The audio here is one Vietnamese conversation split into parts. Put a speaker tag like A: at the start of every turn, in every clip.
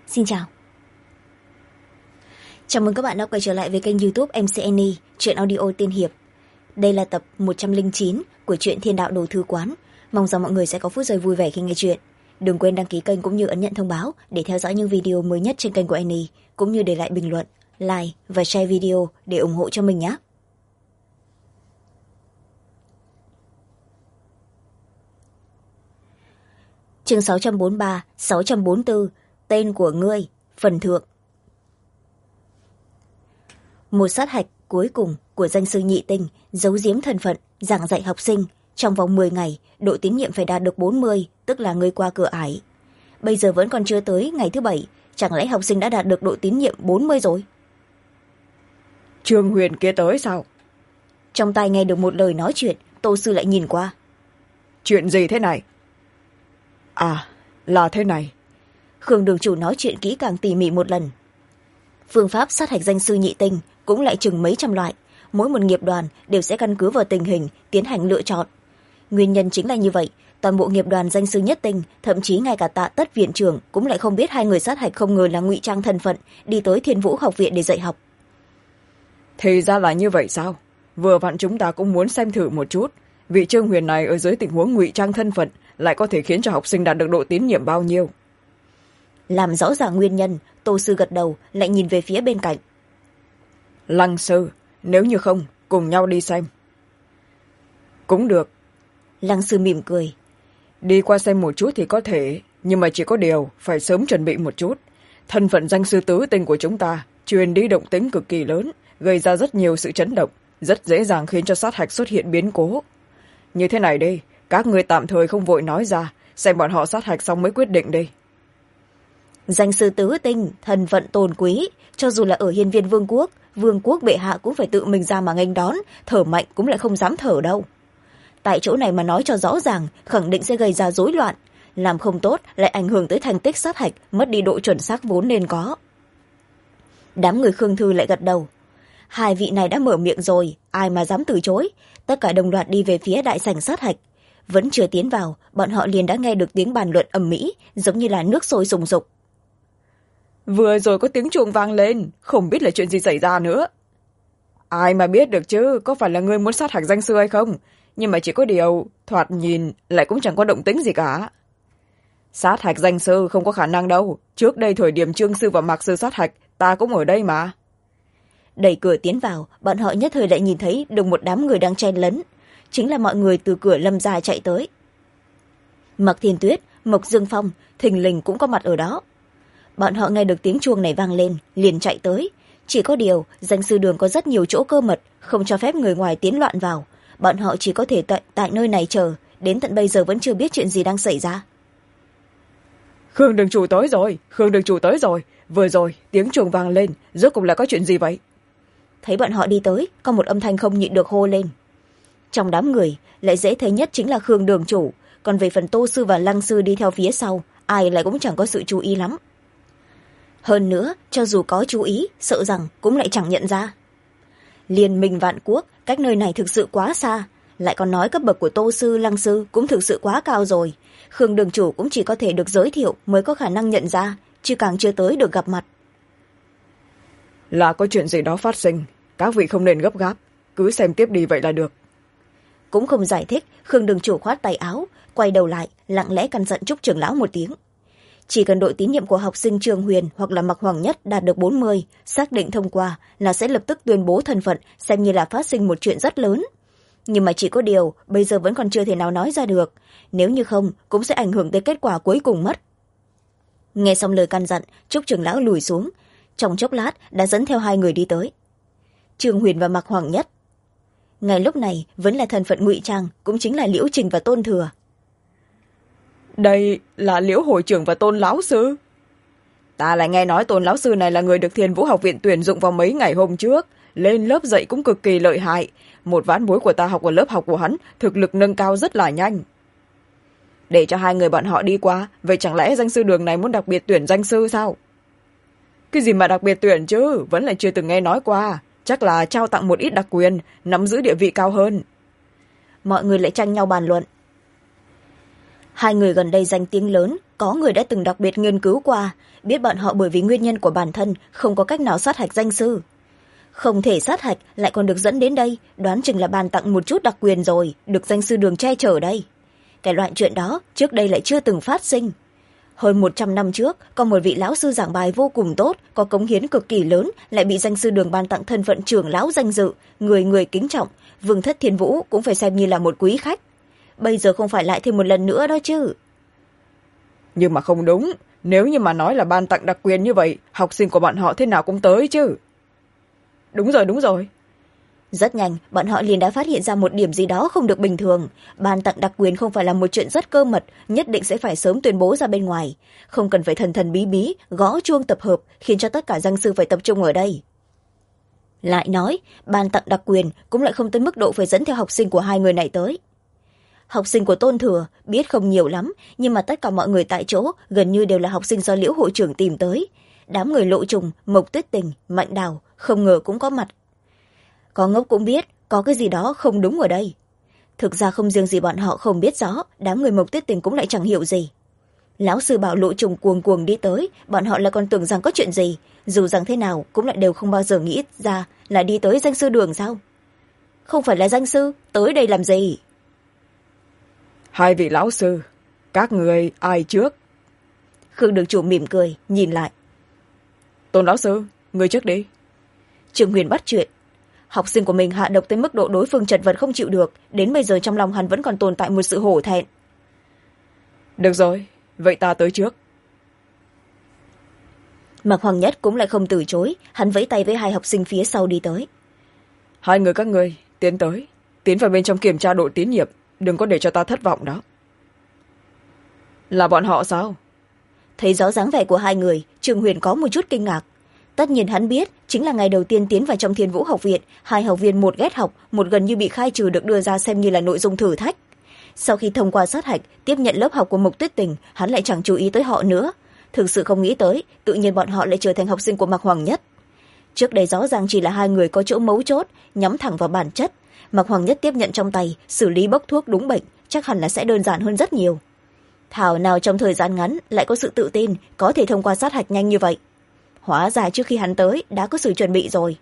A: Xin chào. Chào mừng các bạn đã quay trở lại với kênh YouTube MC Annie, truyện audio tiên hiệp. Đây là tập 109 của truyện Thiên Đạo Đồ Thư Quán. Mong rằng mọi người sẽ có phút giây vui vẻ khi nghe truyện. Đừng quên đăng ký kênh cũng như ấn nhận thông báo để theo dõi những video mới nhất trên kênh của Annie, cũng như để lại bình luận, like và share video để ủng hộ cho mình nhé. Chương 643, 644, tên của ngươi, phần thượng. Một sát hạch cuối cùng của danh sư nhị tinh giấu giếm thân phận, giảng dạy học sinh. Trong vòng 10 ngày, độ tín nhiệm phải đạt được 40, tức là ngươi qua cửa ải. Bây giờ vẫn còn chưa tới ngày thứ 7, chẳng lẽ học sinh đã đạt được độ tín nhiệm 40 rồi?
B: Trương Huyền kia tới sao?
A: Trong tai nghe được một lời nói chuyện, Tô Sư lại nhìn qua.
B: Chuyện gì thế này? À, là thế này.
A: Khương đường chủ nói chuyện kỹ càng tỉ mỉ một lần. Phương pháp sát hạch danh sư nhị tinh cũng lại chừng mấy trăm loại, mỗi một nghiệp đoàn đều sẽ căn cứ vào tình hình tiến hành lựa chọn. Nguyên nhân chính là như vậy, toàn bộ nghiệp đoàn danh sư nhất tinh, thậm chí ngay cả Tạ Tất viện trưởng cũng lại không biết hai người sát hạch không ngờ là ngụy trang thân phận đi tới Thiên Vũ học viện để dạy học.
B: Thì ra là như vậy sao? Vừa vặn chúng ta cũng muốn xem thử một chút, vị Trương Huyền này ở dưới tình huống ngụy trang thân phận lại có thể khiến cho học sinh đạt được độ tín nhiệm bao nhiêu.
A: Làm rõ ràng nguyên nhân, Tô Sư gật đầu lại nhìn về phía bên cạnh.
B: Lăng sư, nếu như không cùng nhau đi xem. Cũng được.
A: Lăng sư mỉm cười.
B: Đi qua xem một chút thì có thể, nhưng mà chỉ có điều phải sớm chuẩn bị một chút. Thân phận danh sư tứ tinh của chúng ta truyền đi động tính cực kỳ lớn, gây ra rất nhiều sự chấn động, rất dễ dàng khiến cho sát hạch xuất hiện biến cố. Như thế này đi, các ngươi tạm thời không vội nói ra, xem bọn họ sát hạch xong mới quyết định đi.
A: Danh sư tứ tinh, thân phận tôn quý, cho dù là ở hiên viên vương quốc bệ hạ cũng phải tự mình ra mà nghênh đón, thở mạnh cũng lại không dám thở đâu. Tại chỗ này mà nói cho rõ ràng, khẳng định sẽ gây ra rối loạn, làm không tốt lại ảnh hưởng tới thành tích sát hạch, mất đi độ chuẩn xác vốn nên có. Đám người Khương Thư lại gật đầu. Hai vị này đã mở miệng rồi, ai mà dám từ chối. Tất cả đồng loạt đi về phía đại sảnh sát hạch. Vẫn chưa tiến vào, bọn họ liền đã nghe được tiếng bàn luận ầm ĩ, giống như là nước sôi sùng sục.
B: Vừa rồi có tiếng chuông vang lên, không biết là chuyện gì xảy ra nữa. Ai mà biết được chứ, có phải là ngươi muốn sát hạch danh sư hay không? Nhưng mà chỉ có điều, thoạt nhìn lại cũng chẳng có động tĩnh gì cả. Sát hạch danh sư không có khả năng đâu. Trước đây thời điểm Trương sư và Mạc sư sát hạch, ta cũng ở đây mà.
A: Đẩy cửa tiến vào, bọn họ nhất thời lại nhìn thấy được một đám người đang chen lấn. Chính là mọi người từ cửa Lâm gia chạy tới. Mạc Thiên Tuyết, Mộc Dương Phong, thình lình cũng có mặt ở đó. Bọn họ nghe được tiếng chuông này vang lên, liền chạy tới. Chỉ có điều, danh sư đường có rất nhiều chỗ cơ mật, không cho phép người ngoài tiến loạn vào. Bọn họ chỉ có thể tại nơi này chờ, đến tận bây giờ vẫn chưa biết chuyện gì đang xảy ra.
B: Khương đường chủ tới rồi, Khương đường chủ tới rồi. Vừa rồi, tiếng chuông vang lên, rốt cuộc là có chuyện gì vậy?
A: Thấy bọn họ đi tới, có một âm thanh không nhịn được hô lên. Trong đám người, lại dễ thấy nhất chính là Khương đường chủ, còn về phần Tô sư và Lăng sư đi theo phía sau, ai lại cũng chẳng có sự chú ý lắm. Hơn nữa, cho dù có chú ý, sợ rằng cũng lại chẳng nhận ra. Liên minh vạn quốc, cách nơi này thực sự quá xa, lại còn nói cấp bậc của Tô sư, Lăng sư cũng thực sự quá cao rồi. Khương đường chủ cũng chỉ có thể được giới thiệu mới có khả năng nhận ra, chứ càng chưa tới được gặp mặt.
B: Là có chuyện gì đó phát sinh, các vị không nên gấp gáp, cứ xem tiếp đi vậy là được.
A: Cũng không giải thích, Khương đường chủ khoát tay áo, quay đầu lại, lặng lẽ căn dặn Trúc trưởng lão một tiếng. Chỉ cần độ tín nhiệm của học sinh Trương Huyền hoặc là Mạc Hoàng Nhất đạt được 40, xác định thông qua là sẽ lập tức tuyên bố thân phận, xem như là phát sinh một chuyện rất lớn. Nhưng mà chỉ có điều, bây giờ vẫn còn chưa thể nào nói ra được. Nếu như không, cũng sẽ ảnh hưởng tới kết quả cuối cùng mất. Nghe xong lời căn dặn, Trúc trưởng lão lùi xuống. Trong chốc lát, đã dẫn theo hai người đi tới. Trương Huyền và Mạc Hoàng Nhất. Ngay lúc này, vẫn là thân phận ngụy trang, cũng chính là Liễu Trình và Tôn Thừa.
B: Đây là Liễu hội trưởng và Tôn lão sư. Ta lại nghe nói Tôn lão sư này là người được Thiên Vũ học viện tuyển dụng vào mấy ngày hôm trước, lên lớp dạy cũng cực kỳ lợi hại. Một vãn bối của ta học ở lớp học của hắn, thực lực nâng cao rất là nhanh. Để cho hai người bọn họ đi qua, vậy chẳng lẽ danh sư đường này muốn đặc biệt tuyển danh sư sao? Cái gì mà đặc biệt tuyển chứ, vẫn là chưa từng nghe nói qua. Chắc là trao tặng một ít đặc quyền, nắm giữ địa vị cao hơn.
A: Mọi người lại tranh nhau bàn luận. hai người gần đây danh tiếng lớn, có người đã từng đặc biệt nghiên cứu qua, biết bọn họ bởi vì nguyên nhân của bản thân không có cách nào sát hạch danh sư. Không thể sát hạch lại còn được dẫn đến đây, đoán chừng là ban tặng một chút đặc quyền rồi, được danh sư Đường che chở đây. Cái loại chuyện đó trước đây lại chưa từng phát sinh. Hơn 100 năm trước, có một vị lão sư giảng bài vô cùng tốt, có cống hiến cực kỳ lớn, lại bị danh sư Đường ban tặng thân phận trưởng lão danh dự, người người kính trọng, Vương Thất Thiên Vũ cũng phải xem như là một quý khách. Bây giờ không phải lại thêm một lần nữa đó chứ.
B: Nhưng mà không đúng, nếu như mà nói là ban tặng đặc quyền như vậy, học sinh của bọn họ thế nào cũng tới chứ. Đúng rồi, đúng rồi.
A: Rất nhanh, bọn họ liền đã phát hiện ra một điểm gì đó không được bình thường. Ban tặng đặc quyền không phải là một chuyện rất cơ mật, nhất định sẽ phải sớm tuyên bố ra bên ngoài. Không cần phải thần thần bí bí, gõ chuông tập hợp, khiến cho tất cả danh sư phải tập trung ở đây. Lại nói, ban tặng đặc quyền cũng lại không tới mức độ phải dẫn theo học sinh của hai người này tới. Học sinh của Tôn Thừa biết không nhiều lắm, nhưng mà tất cả mọi người tại chỗ gần như đều là học sinh do Liễu hội trưởng tìm tới. Đám người Lộ Trùng, Mộc Tuyết Tình, Mạnh Đào không ngờ cũng có mặt. Có ngốc cũng biết có cái gì đó không đúng ở đây. Thực ra không riêng gì bọn họ không biết rõ, đám người Mộc Tuyết Tình cũng lại chẳng hiểu gì. Lão sư bảo Lộ Trùng cuồng cuồng đi tới, bọn họ lại còn tưởng rằng có chuyện gì, dù rằng thế nào cũng lại đều không bao giờ nghĩ ra là đi tới danh sư Đường sao. Không phải là danh sư, tới đây làm gì?
B: Hai vị lão sư, các người ai trước?
A: Khương Đường Chủ mỉm cười, nhìn lại.
B: Tôn lão sư, người trước đi.
A: Trương Huyền bắt chuyện. Học sinh của mình hạ độc tới mức độ đối phương chật vật không chịu được, đến bây giờ trong lòng hắn vẫn còn tồn tại một sự hổ thẹn.
B: Được rồi, vậy ta tới trước.
A: Mạc Hoàng Nhất cũng lại không từ chối, hắn vẫy tay với hai học sinh phía sau đi tới.
B: Hai người các ngươi tiến tới, tiến vào bên trong kiểm tra độ tín nhiệm, đừng có để cho ta thất vọng đó. Là bọn họ sao?
A: Thấy rõ dáng vẻ của hai người, Trương Huyền có một chút kinh ngạc. Tất nhiên hắn biết, chính là ngày đầu tiên tiến vào trong Thiên Vũ học viện, hai học viên một ghét học, một gần như bị khai trừ được đưa ra xem như là nội dung thử thách. Sau khi thông qua sát hạch, tiếp nhận lớp học của Mộc Tuyết Tình, hắn lại chẳng chú ý tới họ nữa. Thực sự không nghĩ tới, tự nhiên bọn họ lại trở thành học sinh của Mạc Hoàng Nhất. Trước đây rõ ràng chỉ là hai người có chỗ mấu chốt, nhắm thẳng vào bản chất. Mạc Hoàng Nhất tiếp nhận trong tay, xử lý bốc thuốc đúng bệnh, chắc hẳn là sẽ đơn giản hơn rất nhiều. Thảo nào trong thời gian ngắn lại có sự tự tin, có thể thông qua sát hạch nhanh như vậy. Hóa ra trước khi hắn tới, đã có sự chuẩn bị rồi.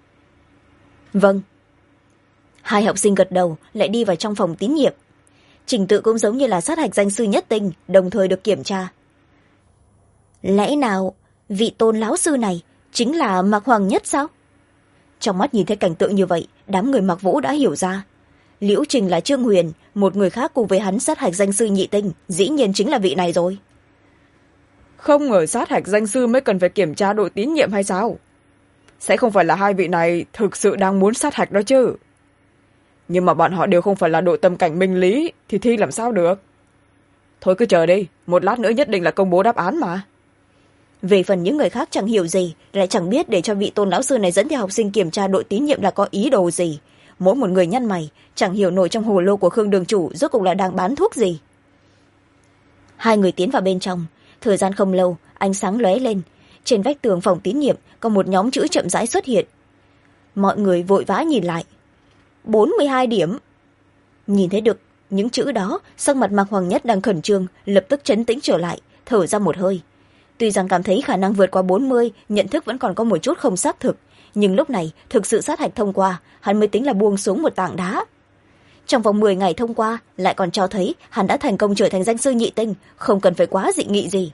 A: Vâng. Hai học sinh gật đầu, lại đi vào trong phòng tín nhiệm. Trình tự cũng giống như là sát hạch danh sư nhất tinh, đồng thời được kiểm tra. Lẽ nào, vị Tôn lão sư này chính là Mạc Hoàng Nhất sao? Trong mắt nhìn thấy cảnh tượng như vậy, đám người Mạc Vũ đã hiểu ra. Liễu Trình là Trương Huyền, một người khác cùng với hắn sát hạch danh sư nhị tinh, dĩ nhiên chính là vị này rồi.
B: Không ngờ sát hạch danh sư mới cần phải kiểm tra độ tín nhiệm hay sao? Sẽ không phải là hai vị này thực sự đang muốn sát hạch đó chứ? Nhưng mà bọn họ đều không phải là độ tâm cảnh minh lý, thì thi làm sao được? Thôi cứ chờ đi, một lát nữa nhất định là công bố đáp án mà.
A: Về phần những người khác chẳng hiểu gì, lại chẳng biết để cho vị Tôn lão sư này dẫn theo học sinh kiểm tra độ tín nhiệm là có ý đồ gì. Mỗi một người nhăn mày, chẳng hiểu nổi trong hồ lô của Khương Đường Chủ rốt cuộc là đang bán thuốc gì. Hai người tiến vào bên trong, thời gian không lâu, ánh sáng lóe lên. Trên vách tường phòng tín nhiệm có một nhóm chữ chậm rãi xuất hiện. Mọi người vội vã nhìn lại. 42 điểm. Nhìn thấy được những chữ đó, sắc mặt Mạc Hoàng Nhất đang khẩn trương, lập tức trấn tĩnh trở lại, thở ra một hơi. Tuy rằng cảm thấy khả năng vượt qua 40, nhận thức vẫn còn có một chút không xác thực, nhưng lúc này thực sự sát hạch thông qua, hắn mới tính là buông xuống một tảng đá. Trong vòng 10 ngày thông qua, lại còn cho thấy hắn đã thành công trở thành danh sư nhị tinh, không cần phải quá dị nghị gì.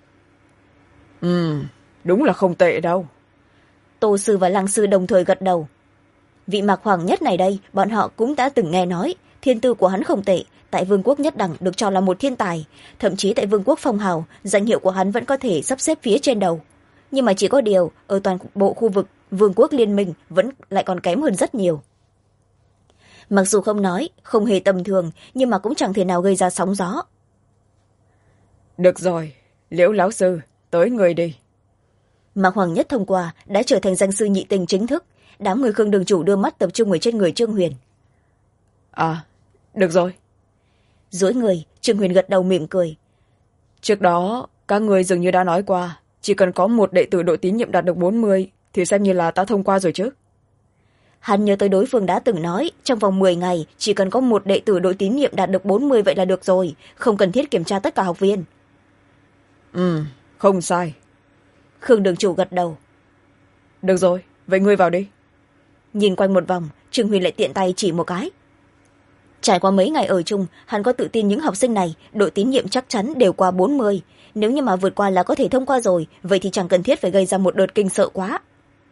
B: Đúng là không tệ đâu.
A: Tô sư và Lăng sư đồng thời gật đầu. Vị Mạc Hoàng Nhất này đây, bọn họ cũng đã từng nghe nói, thiên tư của hắn không tệ, tại Vương quốc Nhất Đẳng được cho là một thiên tài, thậm chí tại Vương quốc Phong Hào, danh hiệu của hắn vẫn có thể sắp xếp phía trên đầu. Nhưng mà chỉ có điều, ở toàn bộ khu vực Vương quốc Liên minh vẫn lại còn kém hơn rất nhiều. Mặc dù không nói, không hề tầm thường, nhưng mà cũng chẳng thể nào gây ra sóng gió.
B: Được rồi, Liễu lão sư, tới người đi.
A: Mạc Hoàng Nhất thông qua đã trở thành danh sư nhị tinh chính thức, đám người Khương Đường Chủ đưa mắt tập trung ở trên người Trương Huyền.
B: À, được rồi.
A: Duỗi người, Trương Huyền gật đầu mỉm cười.
B: Trước đó, các người dường như đã nói qua, chỉ cần có một đệ tử độ tín nhiệm đạt được 40, thì xem như là ta thông qua rồi chứ.
A: Hắn nhớ tới đối phương đã từng nói trong vòng 10 ngày chỉ cần có một đệ tử đội tín nhiệm đạt được 40 vậy là được rồi, không cần thiết kiểm tra tất cả học viên.
B: Không sai.
A: Khương đường chủ gật đầu.
B: Được rồi, vậy ngươi vào đi.
A: Nhìn quanh một vòng, Trương Huyền lại tiện tay chỉ một cái. Trải qua mấy ngày ở chung, hắn có tự tin những học sinh này đội tín nhiệm chắc chắn đều qua 40. Nếu như mà vượt qua là có thể thông qua rồi, vậy thì chẳng cần thiết phải gây ra một đợt kinh sợ quá.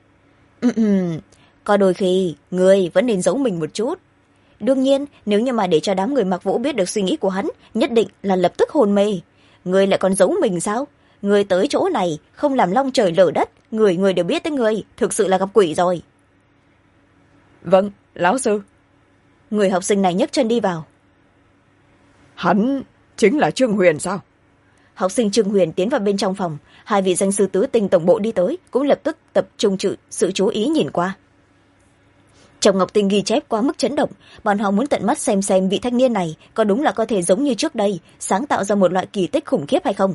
A: Có đôi khi người vẫn nên giấu mình một chút. Đương nhiên nếu như mà để cho đám người Mặc Vũ biết được suy nghĩ của hắn, nhất định là lập tức hôn mê. Người lại còn giấu mình sao? Người tới chỗ này không làm long trời lở đất, người đều biết tới người, thực sự là gặp quỷ rồi.
B: Vâng, lão sư.
A: Người học sinh này nhấc chân đi vào.
B: Hắn chính là Trương Huyền sao?
A: Học sinh Trương Huyền tiến vào bên trong phòng, hai vị danh sư tứ tinh tổng bộ đi tới, cũng lập tức tập trung sự chú ý nhìn qua. Trong ngọc tinh ghi chép quá mức chấn động, bọn họ muốn tận mắt xem vị thanh niên này có đúng là có thể giống như trước đây sáng tạo ra một loại kỳ tích khủng khiếp hay không.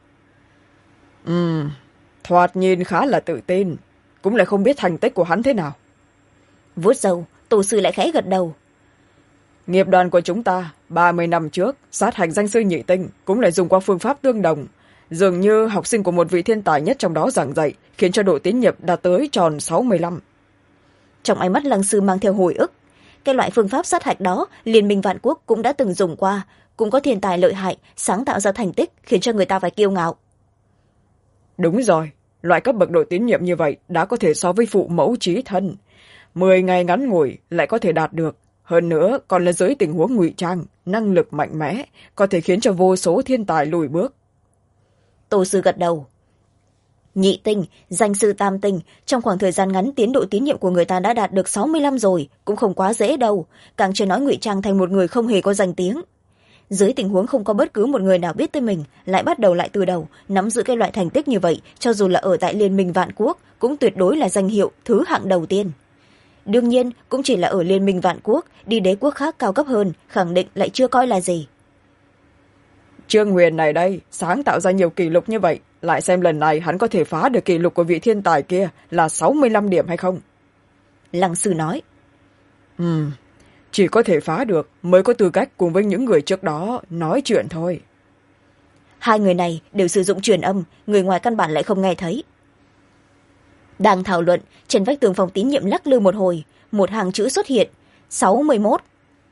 B: Thoạt nhìn khá là tự tin, cũng lại không biết thành tích của hắn thế nào.
A: Vuốt râu, tổ sư lại khẽ gật đầu.
B: Nghiệp đoàn của chúng ta 30 năm trước sát hạch danh sư nhị tinh cũng lại dùng qua phương pháp tương đồng. Dường như học sinh của một vị thiên tài nhất trong đó giảng dạy khiến cho độ tín nhiệm đạt tới tròn 65.
A: Trong ánh mắt Lăng sư mang theo hồi ức. Cái loại phương pháp sát hạch đó Liên minh Vạn Quốc cũng đã từng dùng qua, cũng có thiên tài lợi hại sáng tạo ra thành tích khiến cho người ta phải kiêu ngạo.
B: Đúng rồi, loại cấp bậc độ tín nhiệm như vậy đã có thể so với phụ mẫu chí thân. 10 ngày ngắn ngủi lại có thể đạt được. Hơn nữa còn là dưới tình huống ngụy trang, năng lực mạnh mẽ, có thể khiến cho vô số thiên tài lùi bước.
A: Tổ sư gật đầu. Nhị tinh, danh sư tam tinh, trong khoảng thời gian ngắn tiến độ tín nhiệm của người ta đã đạt được 65 rồi, cũng không quá dễ đâu, càng chưa nói ngụy trang thành một người không hề có danh tiếng. Dưới tình huống không có bất cứ một người nào biết tới mình, lại bắt đầu lại từ đầu, nắm giữ cái loại thành tích như vậy, cho dù là ở tại Liên minh Vạn Quốc, cũng tuyệt đối là danh hiệu thứ hạng đầu tiên. Đương nhiên cũng chỉ là ở Liên minh Vạn Quốc, đi đế quốc khác cao cấp hơn khẳng định lại chưa coi là gì.
B: Trương Huyền này đây sáng tạo ra nhiều kỷ lục như vậy, lại xem lần này hắn có thể phá được kỷ lục của vị thiên tài kia là 65 điểm hay không.
A: Lăng sư nói.
B: Chỉ có thể phá được mới có tư cách cùng với những người trước đó nói chuyện thôi.
A: Hai người này đều sử dụng truyền âm, người ngoài căn bản lại không nghe thấy. Đang thảo luận, trên vách tường phòng tín nhiệm lắc lư một hồi, một hàng chữ xuất hiện: 61.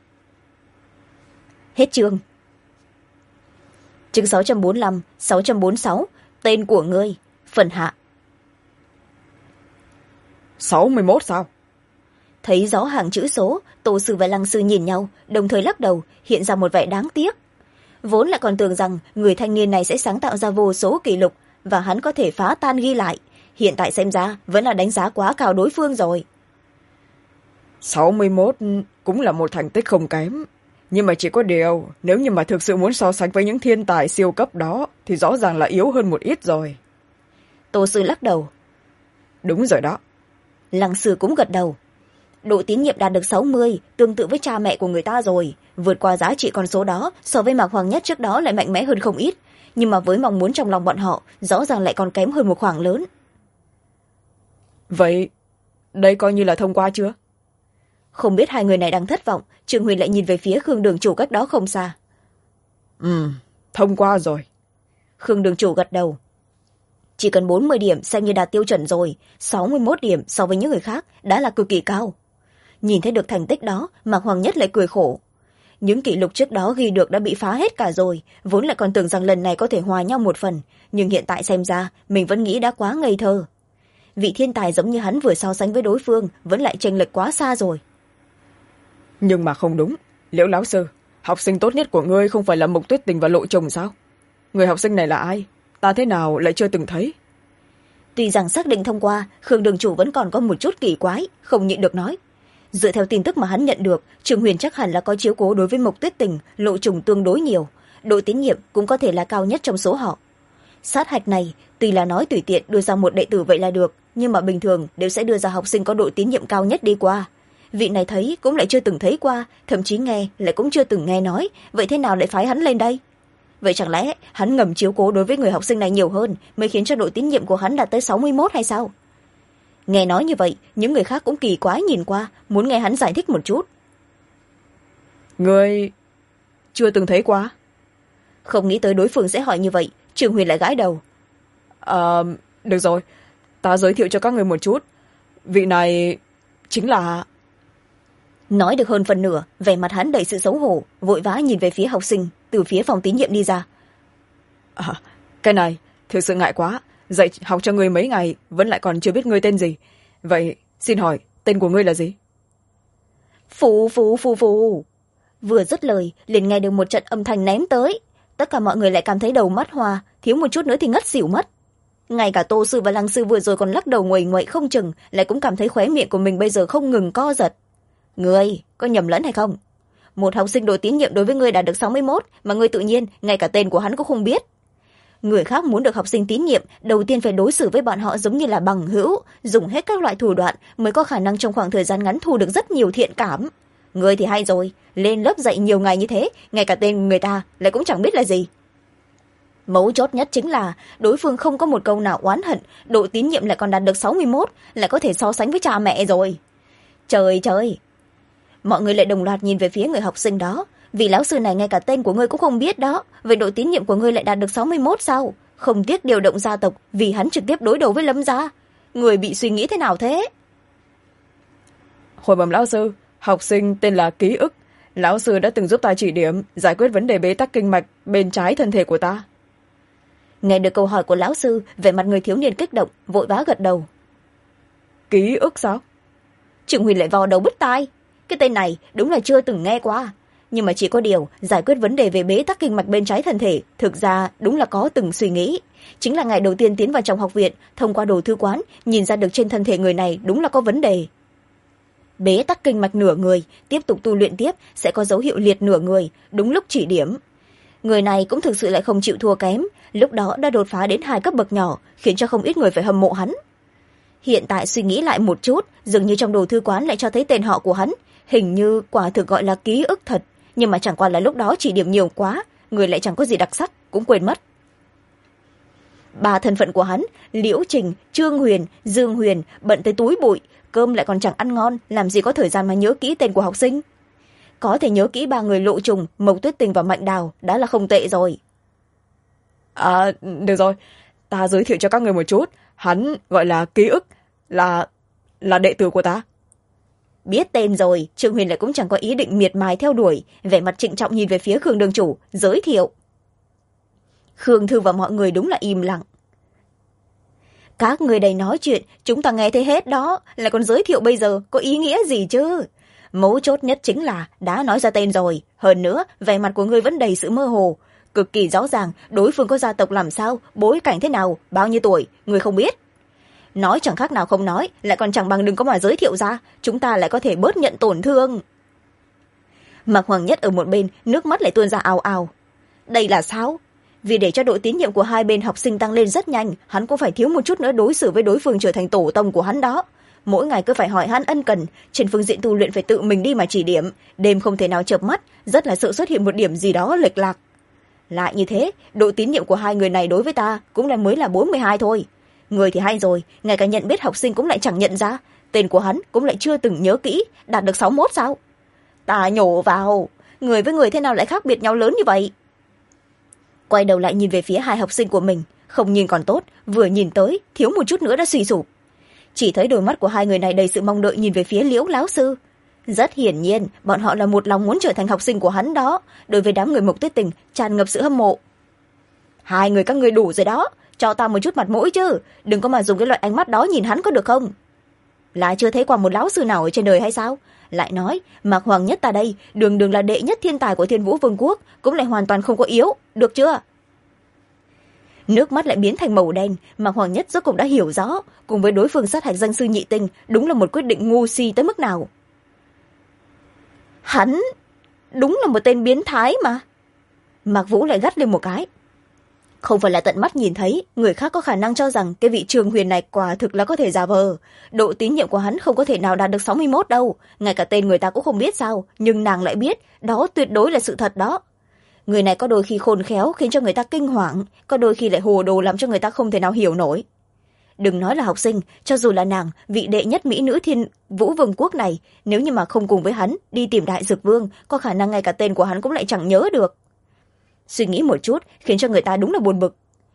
A: Hết chương. Chương 645, 646, tên của ngươi, phần hạ.
B: 61 sao?
A: Thấy rõ hàng chữ số, tổ sư và lăng sư nhìn nhau, đồng thời lắc đầu, hiện ra một vẻ đáng tiếc. Vốn lại còn tưởng rằng người thanh niên này sẽ sáng tạo ra vô số kỷ lục và hắn có thể phá tan ghi lại. Hiện tại xem ra vẫn là đánh giá quá cao đối phương rồi.
B: 61 cũng là một thành tích không kém. Nhưng mà chỉ có điều, nếu như mà thực sự muốn so sánh với những thiên tài siêu cấp đó, thì rõ ràng là yếu hơn một ít rồi.
A: Tô sư lắc đầu.
B: Đúng rồi đó.
A: Lăng sư cũng gật đầu. Độ tín nhiệm đạt được 60, tương tự với cha mẹ của người ta rồi. Vượt qua giá trị con số đó, so với Mạc Hoàng Nhất trước đó lại mạnh mẽ hơn không ít. Nhưng mà với mong muốn trong lòng bọn họ, rõ ràng lại còn kém hơn một khoảng lớn.
B: Vậy, đây coi như là thông qua chưa?
A: Không biết hai người này đang thất vọng, Trương Huyền lại nhìn về phía Khương đường chủ cách đó không xa.
B: Thông qua rồi.
A: Khương đường chủ gật đầu. Chỉ cần 40 điểm xem như đạt tiêu chuẩn rồi, 61 điểm so với những người khác đã là cực kỳ cao. Nhìn thấy được thành tích đó, Mạc Hoàng Nhất lại cười khổ. Những kỷ lục trước đó ghi được đã bị phá hết cả rồi, vốn lại còn tưởng rằng lần này có thể hòa nhau một phần, nhưng hiện tại xem ra mình vẫn nghĩ đã quá ngây thơ. Vị thiên tài giống như hắn vừa so sánh với đối phương vẫn lại chênh lệch quá xa rồi.
B: Nhưng mà không đúng, Liễu lão sư, học sinh tốt nhất của ngươi không phải là Mục Tuyết Tình và Lộ Trùng sao? Người học sinh này là ai? Ta thế nào lại chưa từng thấy?
A: Tuy rằng xác định thông qua, Khương đường chủ vẫn còn có một chút kỳ quái, không nhịn được nói. Dựa theo tin tức mà hắn nhận được, Trương Huyền chắc hẳn là có chiếu cố đối với Mục Tuyết Tình, Lộ Trùng tương đối nhiều, độ tín nhiệm cũng có thể là cao nhất trong số họ. Sát hạch này tuy là nói tùy tiện đưa ra một đệ tử vậy là được, nhưng mà bình thường đều sẽ đưa ra học sinh có độ tín nhiệm cao nhất đi qua. Vị này thấy cũng lại chưa từng thấy qua, thậm chí nghe lại cũng chưa từng nghe nói, vậy thế nào lại phái hắn lên đây? Vậy chẳng lẽ hắn ngầm chiếu cố đối với người học sinh này nhiều hơn mới khiến cho độ tín nhiệm của hắn đạt tới 61 hay sao? Nghe nói như vậy, những người khác cũng kỳ quái nhìn qua, muốn nghe hắn giải thích một chút.
B: Người chưa từng thấy qua?
A: Không nghĩ tới đối phương sẽ hỏi như vậy, Trường Huyền lại gãi đầu.
B: Được rồi, ta giới thiệu cho các người một chút. Vị này chính là...
A: Nói được hơn phần nửa, vẻ mặt hắn đầy sự xấu hổ, vội vã nhìn về phía học sinh từ phía phòng tín nhiệm đi ra.
B: Cái này thực sự ngại quá, dạy học cho ngươi mấy ngày vẫn lại còn chưa biết ngươi tên gì. Vậy xin hỏi tên của ngươi là gì?
A: Phù. Vừa dứt lời liền nghe được một trận âm thanh ném tới, tất cả mọi người lại cảm thấy đầu mắt hoa, thiếu một chút nữa thì ngất xỉu mất. Ngay cả Tô sư và Lăng sư vừa rồi còn lắc đầu nguầy nguậy không chừng, lại cũng cảm thấy khóe miệng của mình bây giờ không ngừng co giật. Ngươi có nhầm lẫn hay không? Một học sinh độ tín nhiệm đối với ngươi đạt được 61, mà ngươi tự nhiên ngay cả tên của hắn cũng không biết. Người khác muốn được học sinh tín nhiệm, đầu tiên phải đối xử với bọn họ giống như là bằng hữu, dùng hết các loại thủ đoạn mới có khả năng trong khoảng thời gian ngắn thu được rất nhiều thiện cảm. Ngươi thì hay rồi, lên lớp dạy nhiều ngày như thế, ngay cả tên người ta lại cũng chẳng biết là gì. Mấu chốt nhất chính là đối phương không có một câu nào oán hận, độ tín nhiệm lại còn đạt được 61, lại có thể so sánh với cha mẹ rồi. Trời! Mọi người lại đồng loạt nhìn về phía người học sinh đó. Vì lão sư này ngay cả tên của ngươi cũng không biết đó, vậy độ tín nhiệm của ngươi lại đạt được 61 sao? Không tiếc điều động gia tộc vì hắn trực tiếp đối đầu với Lâm gia. Người bị suy nghĩ thế nào thế?
B: Hồi bẩm lão sư, học sinh tên là Ký ức. Lão sư đã từng giúp ta chỉ điểm giải quyết vấn đề bế tắc kinh mạch bên trái thân thể của ta.
A: Nghe được câu hỏi của lão sư, vẻ mặt người thiếu niên kích động, vội vã gật đầu.
B: Ký ức sao?
A: Trịnh Huy lại vò đầu bứt tai. Cái tên này đúng là chưa từng nghe qua. Nhưng mà chỉ có điều, giải quyết vấn đề về bế tắc kinh mạch bên trái thân thể, thực ra đúng là có từng suy nghĩ. Chính là ngày đầu tiên tiến vào trong học viện, thông qua đồ thư quán, nhìn ra được trên thân thể người này đúng là có vấn đề. Bế tắc kinh mạch nửa người, tiếp tục tu luyện tiếp, sẽ có dấu hiệu liệt nửa người, đúng lúc chỉ điểm. Người này cũng thực sự lại không chịu thua kém, lúc đó đã đột phá đến 2 cấp bậc nhỏ, khiến cho không ít người phải hâm mộ hắn. Hiện tại suy nghĩ lại một chút, dường như trong đồ thư quán lại cho thấy tên họ của hắn, hình như quả thực gọi là Ký ức thật, nhưng mà chẳng qua là lúc đó chỉ điểm nhiều quá, người lại chẳng có gì đặc sắc, cũng quên mất. 3 thân phận của hắn, Liễu Trình, Trương Huyền, Dương Huyền, bận tới túi bụi, cơm lại còn chẳng ăn ngon, làm gì có thời gian mà nhớ kỹ tên của học sinh. Có thể nhớ kỹ 3 người Lộ Trùng, Mộc Tuyết Tình và Mạnh Đào đã là không tệ rồi.
B: Được rồi, ta giới thiệu cho các người một chút. Hắn gọi là Ký ức, là đệ tử của ta.
A: Biết tên rồi, Trương Huyền lại cũng chẳng có ý định miệt mài theo đuổi, vẻ mặt trịnh trọng nhìn về phía Khương đường chủ, giới thiệu. Khương Thư và mọi người đúng là im lặng. Các người đầy nói chuyện, chúng ta nghe thấy hết đó, lại còn giới thiệu bây giờ, có ý nghĩa gì chứ? Mấu chốt nhất chính là đã nói ra tên rồi, hơn nữa, vẻ mặt của ngươi vẫn đầy sự mơ hồ. Cực kỳ rõ ràng, đối phương có gia tộc làm sao, bối cảnh thế nào, bao nhiêu tuổi, người không biết. Nói chẳng khác nào không nói, lại còn chẳng bằng đừng có mà giới thiệu ra, chúng ta lại có thể bớt nhận tổn thương. Mạc Hoàng Nhất ở một bên, nước mắt lại tuôn ra ào ào. Đây là sao? Vì để cho độ tín nhiệm của hai bên học sinh tăng lên rất nhanh, hắn cũng phải thiếu một chút nữa đối xử với đối phương trở thành tổ tông của hắn đó. Mỗi ngày cứ phải hỏi han ân cần, trên phương diện tu luyện phải tự mình đi mà chỉ điểm, đêm không thể nào chợp mắt, rất là sợ xuất hiện một điểm gì đó lệch lạc. Lại như thế, độ tín nhiệm của hai người này đối với ta cũng là mới là 42 thôi. Người thì hay rồi, ngay cả nhận biết học sinh cũng lại chẳng nhận ra, tên của hắn cũng lại chưa từng nhớ kỹ, đạt được 61 sao? Ta nhổ vào, người với người thế nào lại khác biệt nhau lớn như vậy? Quay đầu lại nhìn về phía hai học sinh của mình, không nhìn còn tốt, vừa nhìn tới, thiếu một chút nữa đã suy sụp. Chỉ thấy đôi mắt của hai người này đầy sự mong đợi nhìn về phía Liễu lão sư. Rất hiển nhiên, bọn họ là một lòng muốn trở thành học sinh của hắn đó, đối với đám người Mộc Tuyết Tình tràn ngập sự hâm mộ. Hai người các ngươi đủ rồi đó, cho ta một chút mặt mũi chứ, đừng có mà dùng cái loại ánh mắt đó nhìn hắn có được không? Là chưa thấy qua một lão sư nào ở trên đời hay sao? Lại nói, Mạc Hoàng Nhất ta đây, đường đường là đệ nhất thiên tài của Thiên Vũ Vương quốc, cũng lại hoàn toàn không có yếu, được chưa? Nước mắt lại biến thành màu đen, Mạc Hoàng Nhất rốt cục đã hiểu rõ, cùng với đối phương sát hạch danh sư nhị tinh, đúng là một quyết định ngu si tới mức nào. Hắn đúng là một tên biến thái mà. Mạc Vũ lại gắt lên một cái. Không phải là tận mắt nhìn thấy, người khác có khả năng cho rằng cái vị Trường Huyền này quả thực là có thể giả vờ. Độ tín nhiệm của hắn không có thể nào đạt được 61 đâu, ngay cả tên người ta cũng không biết sao, nhưng nàng lại biết, đó tuyệt đối là sự thật đó. Người này có đôi khi khôn khéo khiến cho người ta kinh hoàng, có đôi khi lại hồ đồ làm cho người ta không thể nào hiểu nổi. đừng nói là học sinh, cho dù là nàng, vị đệ nhất mỹ nữ thiên vũ vương quốc này, nếu như mà không cùng với hắn đi tìm đại dược vương, có khả năng ngay cả tên của hắn cũng lại chẳng nhớ được. Suy nghĩ một chút khiến cho người ta đúng là buồn bực.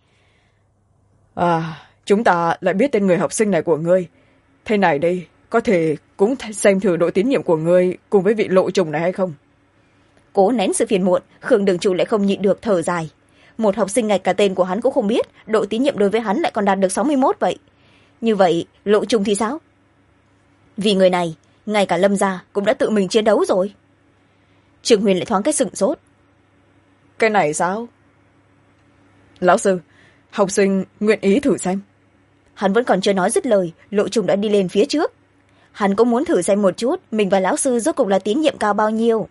B: Chúng ta lại biết tên người học sinh này của ngươi. Thế này đi, có thể cũng xem thử độ tín nhiệm của ngươi cùng với vị lộ trùng này hay không?
A: Cố nén sự phiền muộn, Khương đường chủ lại không nhịn được thở dài. Một học sinh ngay cả tên của hắn cũng không biết, độ tín nhiệm đối với hắn lại còn đạt được 61 vậy. Như vậy lộ trùng thì sao? Vì người này, ngay cả Lâm gia cũng đã tự mình chiến đấu rồi. Trường Huyền lại thoáng cái sửng sốt.
B: Cái này sao? Lão sư, học sinh nguyện ý thử xem.
A: Hắn vẫn còn chưa nói dứt lời, lộ trùng đã đi lên phía trước. Hắn cũng muốn thử xem một chút mình và lão sư rốt cuộc là tín nhiệm cao bao nhiêu.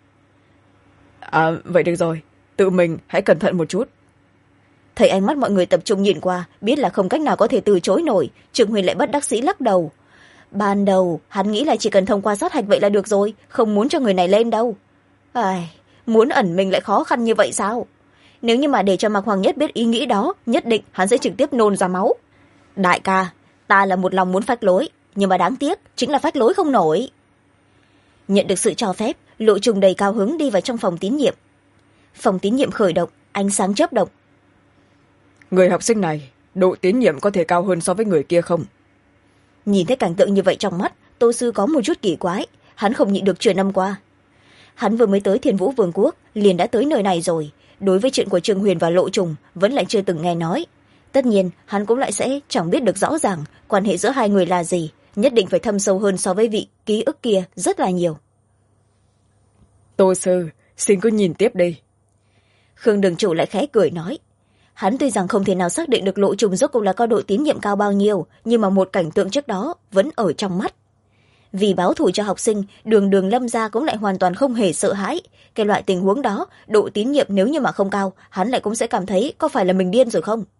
B: Vậy được rồi, tự mình hãy cẩn thận một chút.
A: Thấy ánh mắt mọi người tập trung nhìn qua, biết là không cách nào có thể từ chối nổi, Trường Huyền lại bất đắc dĩ lắc đầu. Ban đầu hắn nghĩ là chỉ cần thông qua sát hạch vậy là được rồi, không muốn cho người này lên đâu. Muốn ẩn mình lại khó khăn như vậy sao? Nếu như mà để cho Mạc Hoàng Nhất biết ý nghĩ đó, nhất định hắn sẽ trực tiếp nôn ra máu. Đại ca, ta là một lòng muốn phách lối, nhưng mà đáng tiếc chính là phách lối không nổi. Nhận được sự cho phép, lộ trùng đầy cao hứng đi vào trong phòng tín nhiệm. Phòng tín nhiệm khởi động, ánh sáng chớp động.
B: Người học sinh này, độ tín nhiệm có thể cao hơn so với người kia không?
A: Nhìn thấy cảnh tượng như vậy trong mắt, Tô Sư có một chút kỳ quái, hắn không nhịn được truyền âm qua. Hắn vừa mới tới Thiên Vũ Vương quốc, liền đã tới nơi này rồi, đối với chuyện của Trường Huyền và lộ trùng vẫn lại chưa từng nghe nói. Tất nhiên hắn cũng lại sẽ chẳng biết được rõ ràng quan hệ giữa hai người là gì, nhất định phải thâm sâu hơn so với vị ký ức kia rất là nhiều.
B: Tô sư, xin cứ nhìn tiếp đi.
A: Khương đường chủ lại khẽ cười nói. Hắn tuy rằng không thể nào xác định được lộ trùng rốt cuộc là có độ tín nhiệm cao bao nhiêu, nhưng mà một cảnh tượng trước đó vẫn ở trong mắt. Vì báo thù cho học sinh, đường đường Lâm gia cũng lại hoàn toàn không hề sợ hãi. Cái loại tình huống đó, độ tín nhiệm nếu như mà không cao, hắn lại cũng sẽ cảm thấy có phải là mình điên rồi không?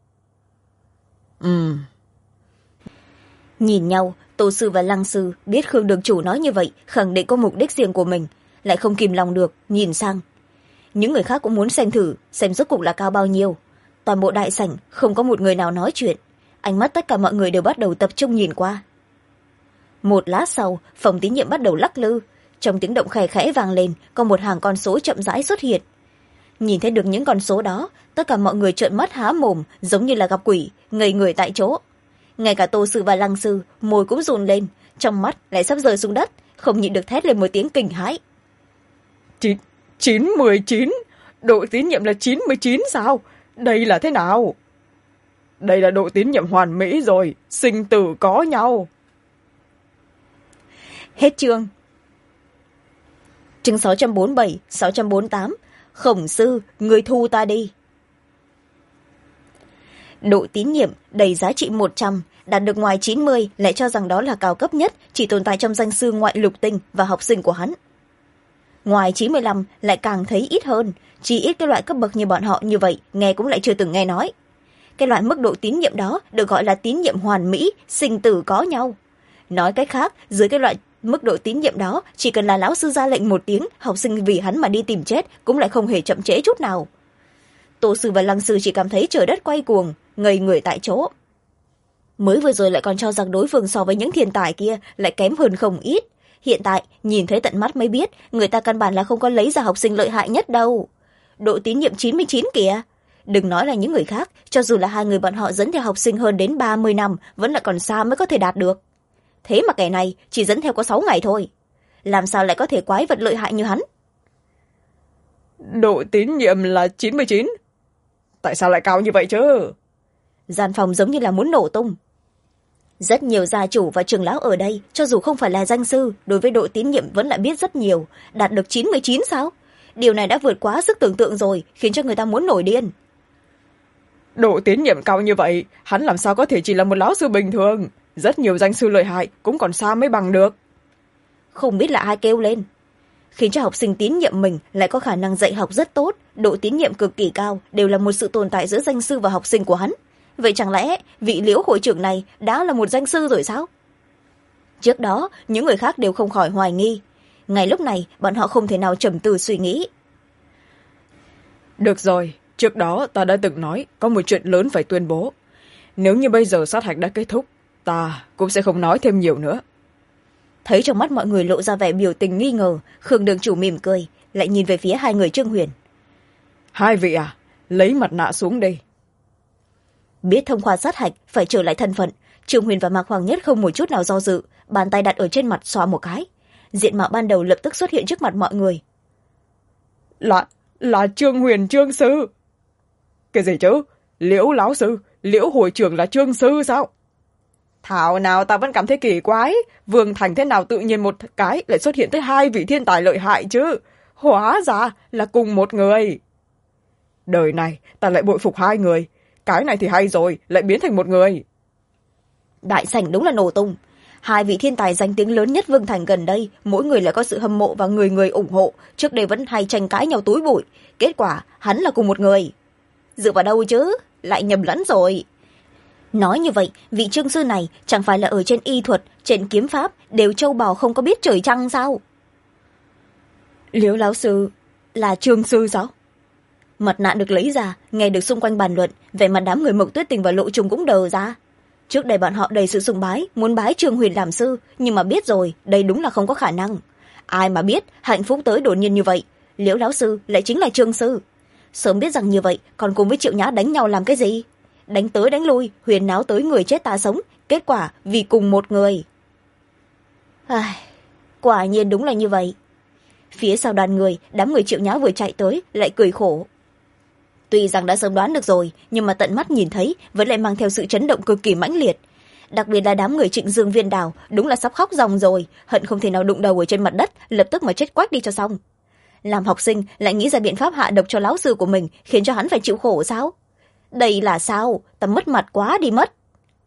A: Nhìn nhau, Tô sư và Lăng sư biết Khương đường chủ nói như vậy, khẳng định có mục đích riêng của mình, lại không kìm lòng được, nhìn sang. Những người khác cũng muốn xem thử, xem rốt cuộc là cao bao nhiêu. Toàn bộ đại sảnh không có một người nào nói chuyện, ánh mắt tất cả mọi người đều bắt đầu tập trung nhìn qua. Một lát sau, phòng tín nhiệm bắt đầu lắc lư, trong tiếng động khẽ khẽ vang lên, có một hàng con số chậm rãi xuất hiện. Nhìn thấy được những con số đó, tất cả mọi người trợn mắt há mồm, giống như là gặp quỷ, ngây người tại chỗ. Ngay cả Tô sư và Lăng sư, môi cũng run lên, trong mắt lại sắp rơi xuống đất, không nhịn được thét lên một tiếng kinh hãi.
B: 99, độ tín nhiệm là 99 sao? Đây là thế nào? Đây là độ tín nhiệm hoàn mỹ rồi, sinh tử có nhau.
A: Hết chương. Chương 647, 648. Khổng sư, người thu ta đi. Độ tín nhiệm đầy giá trị 100, đạt được ngoài 90 lại cho rằng đó là cao cấp nhất, chỉ tồn tại trong danh sư ngoại lục tinh và học sinh của hắn. Ngoài 95 lại càng thấy ít hơn, chỉ ít cái loại cấp bậc như bọn họ như vậy, nghe cũng lại chưa từng nghe nói. Cái loại mức độ tín nhiệm đó được gọi là tín nhiệm hoàn mỹ, sinh tử có nhau. Nói cách khác, dưới cái loại mức độ tín nhiệm đó, chỉ cần là lão sư ra lệnh một tiếng, học sinh vì hắn mà đi tìm chết cũng lại không hề chậm trễ chút nào. Tô sư và Lăng sư chỉ cảm thấy trời đất quay cuồng, ngây người tại chỗ. Mới vừa rồi lại còn cho rằng đối phương so với những thiên tài kia lại kém hơn không ít. Hiện tại, nhìn thấy tận mắt mới biết, người ta căn bản là không có lấy ra học sinh lợi hại nhất đâu. Độ tín nhiệm 99 kìa. Đừng nói là những người khác, cho dù là hai người bọn họ dẫn theo học sinh hơn đến 30 năm, vẫn là còn xa mới có thể đạt được. Thế mà kẻ này chỉ dẫn theo có 6 ngày thôi. Làm sao lại có thể quái vật lợi hại như hắn?
B: Độ tín nhiệm là 99. Tại sao lại cao như vậy chứ?
A: Gian phòng giống như là muốn nổ tung. Rất nhiều gia chủ và trưởng lão ở đây, cho dù không phải là danh sư, đối với độ tín nhiệm vẫn lại biết rất nhiều. Đạt được 99 sao? Điều này đã vượt quá sức tưởng tượng rồi, khiến cho người ta muốn nổi điên.
B: Độ tín nhiệm cao như vậy, hắn làm sao có thể chỉ là một lão sư bình thường? Rất nhiều danh sư lợi hại, cũng còn xa mới bằng được.
A: Không biết là ai kêu lên. Khiến cho học sinh tín nhiệm mình lại có khả năng dạy học rất tốt, độ tín nhiệm cực kỳ cao, đều là một sự tồn tại giữa danh sư và học sinh của hắn. Vậy chẳng lẽ vị Liễu hội trưởng này đã là một danh sư rồi sao? Trước đó, những người khác đều không khỏi hoài nghi. Ngay lúc này, bọn họ không thể nào trầm tư suy nghĩ.
B: Được rồi, trước đó ta đã từng nói có một chuyện lớn phải tuyên bố. nếu như bây giờ sát hạch đã kết thúc, ta cũng sẽ không nói thêm nhiều nữa.
A: Thấy trong mắt mọi người lộ ra vẻ biểu tình nghi ngờ, Khương đường chủ mỉm cười, lại nhìn về phía hai người Trương Huyền.
B: Hai vị à, lấy mặt nạ xuống đây.
A: Biết thông qua sát hạch phải trở lại thân phận, Trương Huyền và Mạc Hoàng Nhất không một chút nào do dự, bàn tay đặt ở trên mặt xoa một cái. Diện mạo ban đầu lập tức xuất hiện trước mặt mọi người.
B: Là Trương Huyền Trương sư. Cái gì chứ? Liễu lão sư, Liễu hội trưởng là Trương sư sao? Thảo nào ta vẫn cảm thấy kỳ quái, Vương Thành thế nào tự nhiên một cái lại xuất hiện tới hai vị thiên tài lợi hại chứ? Hóa ra là cùng một người. Đời này ta lại bội phục hai người, cái này thì hay rồi, lại biến thành một người.
A: Đại sảnh đúng là nổ tung. Hai vị thiên tài danh tiếng lớn nhất Vương Thành gần đây, mỗi người lại có sự hâm mộ và người người ủng hộ, trước đây vẫn hay tranh cãi nhau túi bụi. Kết quả, hắn là cùng một người. Dựa vào đâu chứ? Lại nhầm lẫn rồi. Nói như vậy, vị Trương sư này chẳng phải là ở trên y thuật, trên kiếm pháp, đều châu bò không có biết trời trăng sao? Liễu lão sư là Trương sư sao? Mặt nạ được lấy ra, nghe được xung quanh bàn luận, vẻ mặt đám người Mộc Tuyết Tình và Lộ Trùng cũng đờ ra. Trước đây bọn họ đầy sự sùng bái, muốn bái Trương Huyền làm sư, nhưng mà biết rồi, đây đúng là không có khả năng. Ai mà biết, hạnh phúc tới đột nhiên như vậy, Liễu lão sư lại chính là Trương sư. Sớm biết rằng như vậy, còn cùng với Triệu Nhã đánh nhau làm cái gì? Đánh tới đánh lui, huyền náo tới người chết ta sống, kết quả vì cùng một người. Quả nhiên đúng là như vậy. Phía sau đoàn người, đám người Triệu Nhã vừa chạy tới, lại cười khổ. Tuy rằng đã sớm đoán được rồi, nhưng mà tận mắt nhìn thấy vẫn lại mang theo sự chấn động cực kỳ mãnh liệt. Đặc biệt là đám người Trịnh Dương Viên Đào, đúng là sắp khóc ròng rồi, hận không thể nào đụng đầu ở trên mặt đất, lập tức mà chết quách đi cho xong. Làm học sinh lại nghĩ ra biện pháp hạ độc cho lão sư của mình, khiến cho hắn phải chịu khổ sao? Đây là sao? Ta mất mặt quá đi mất.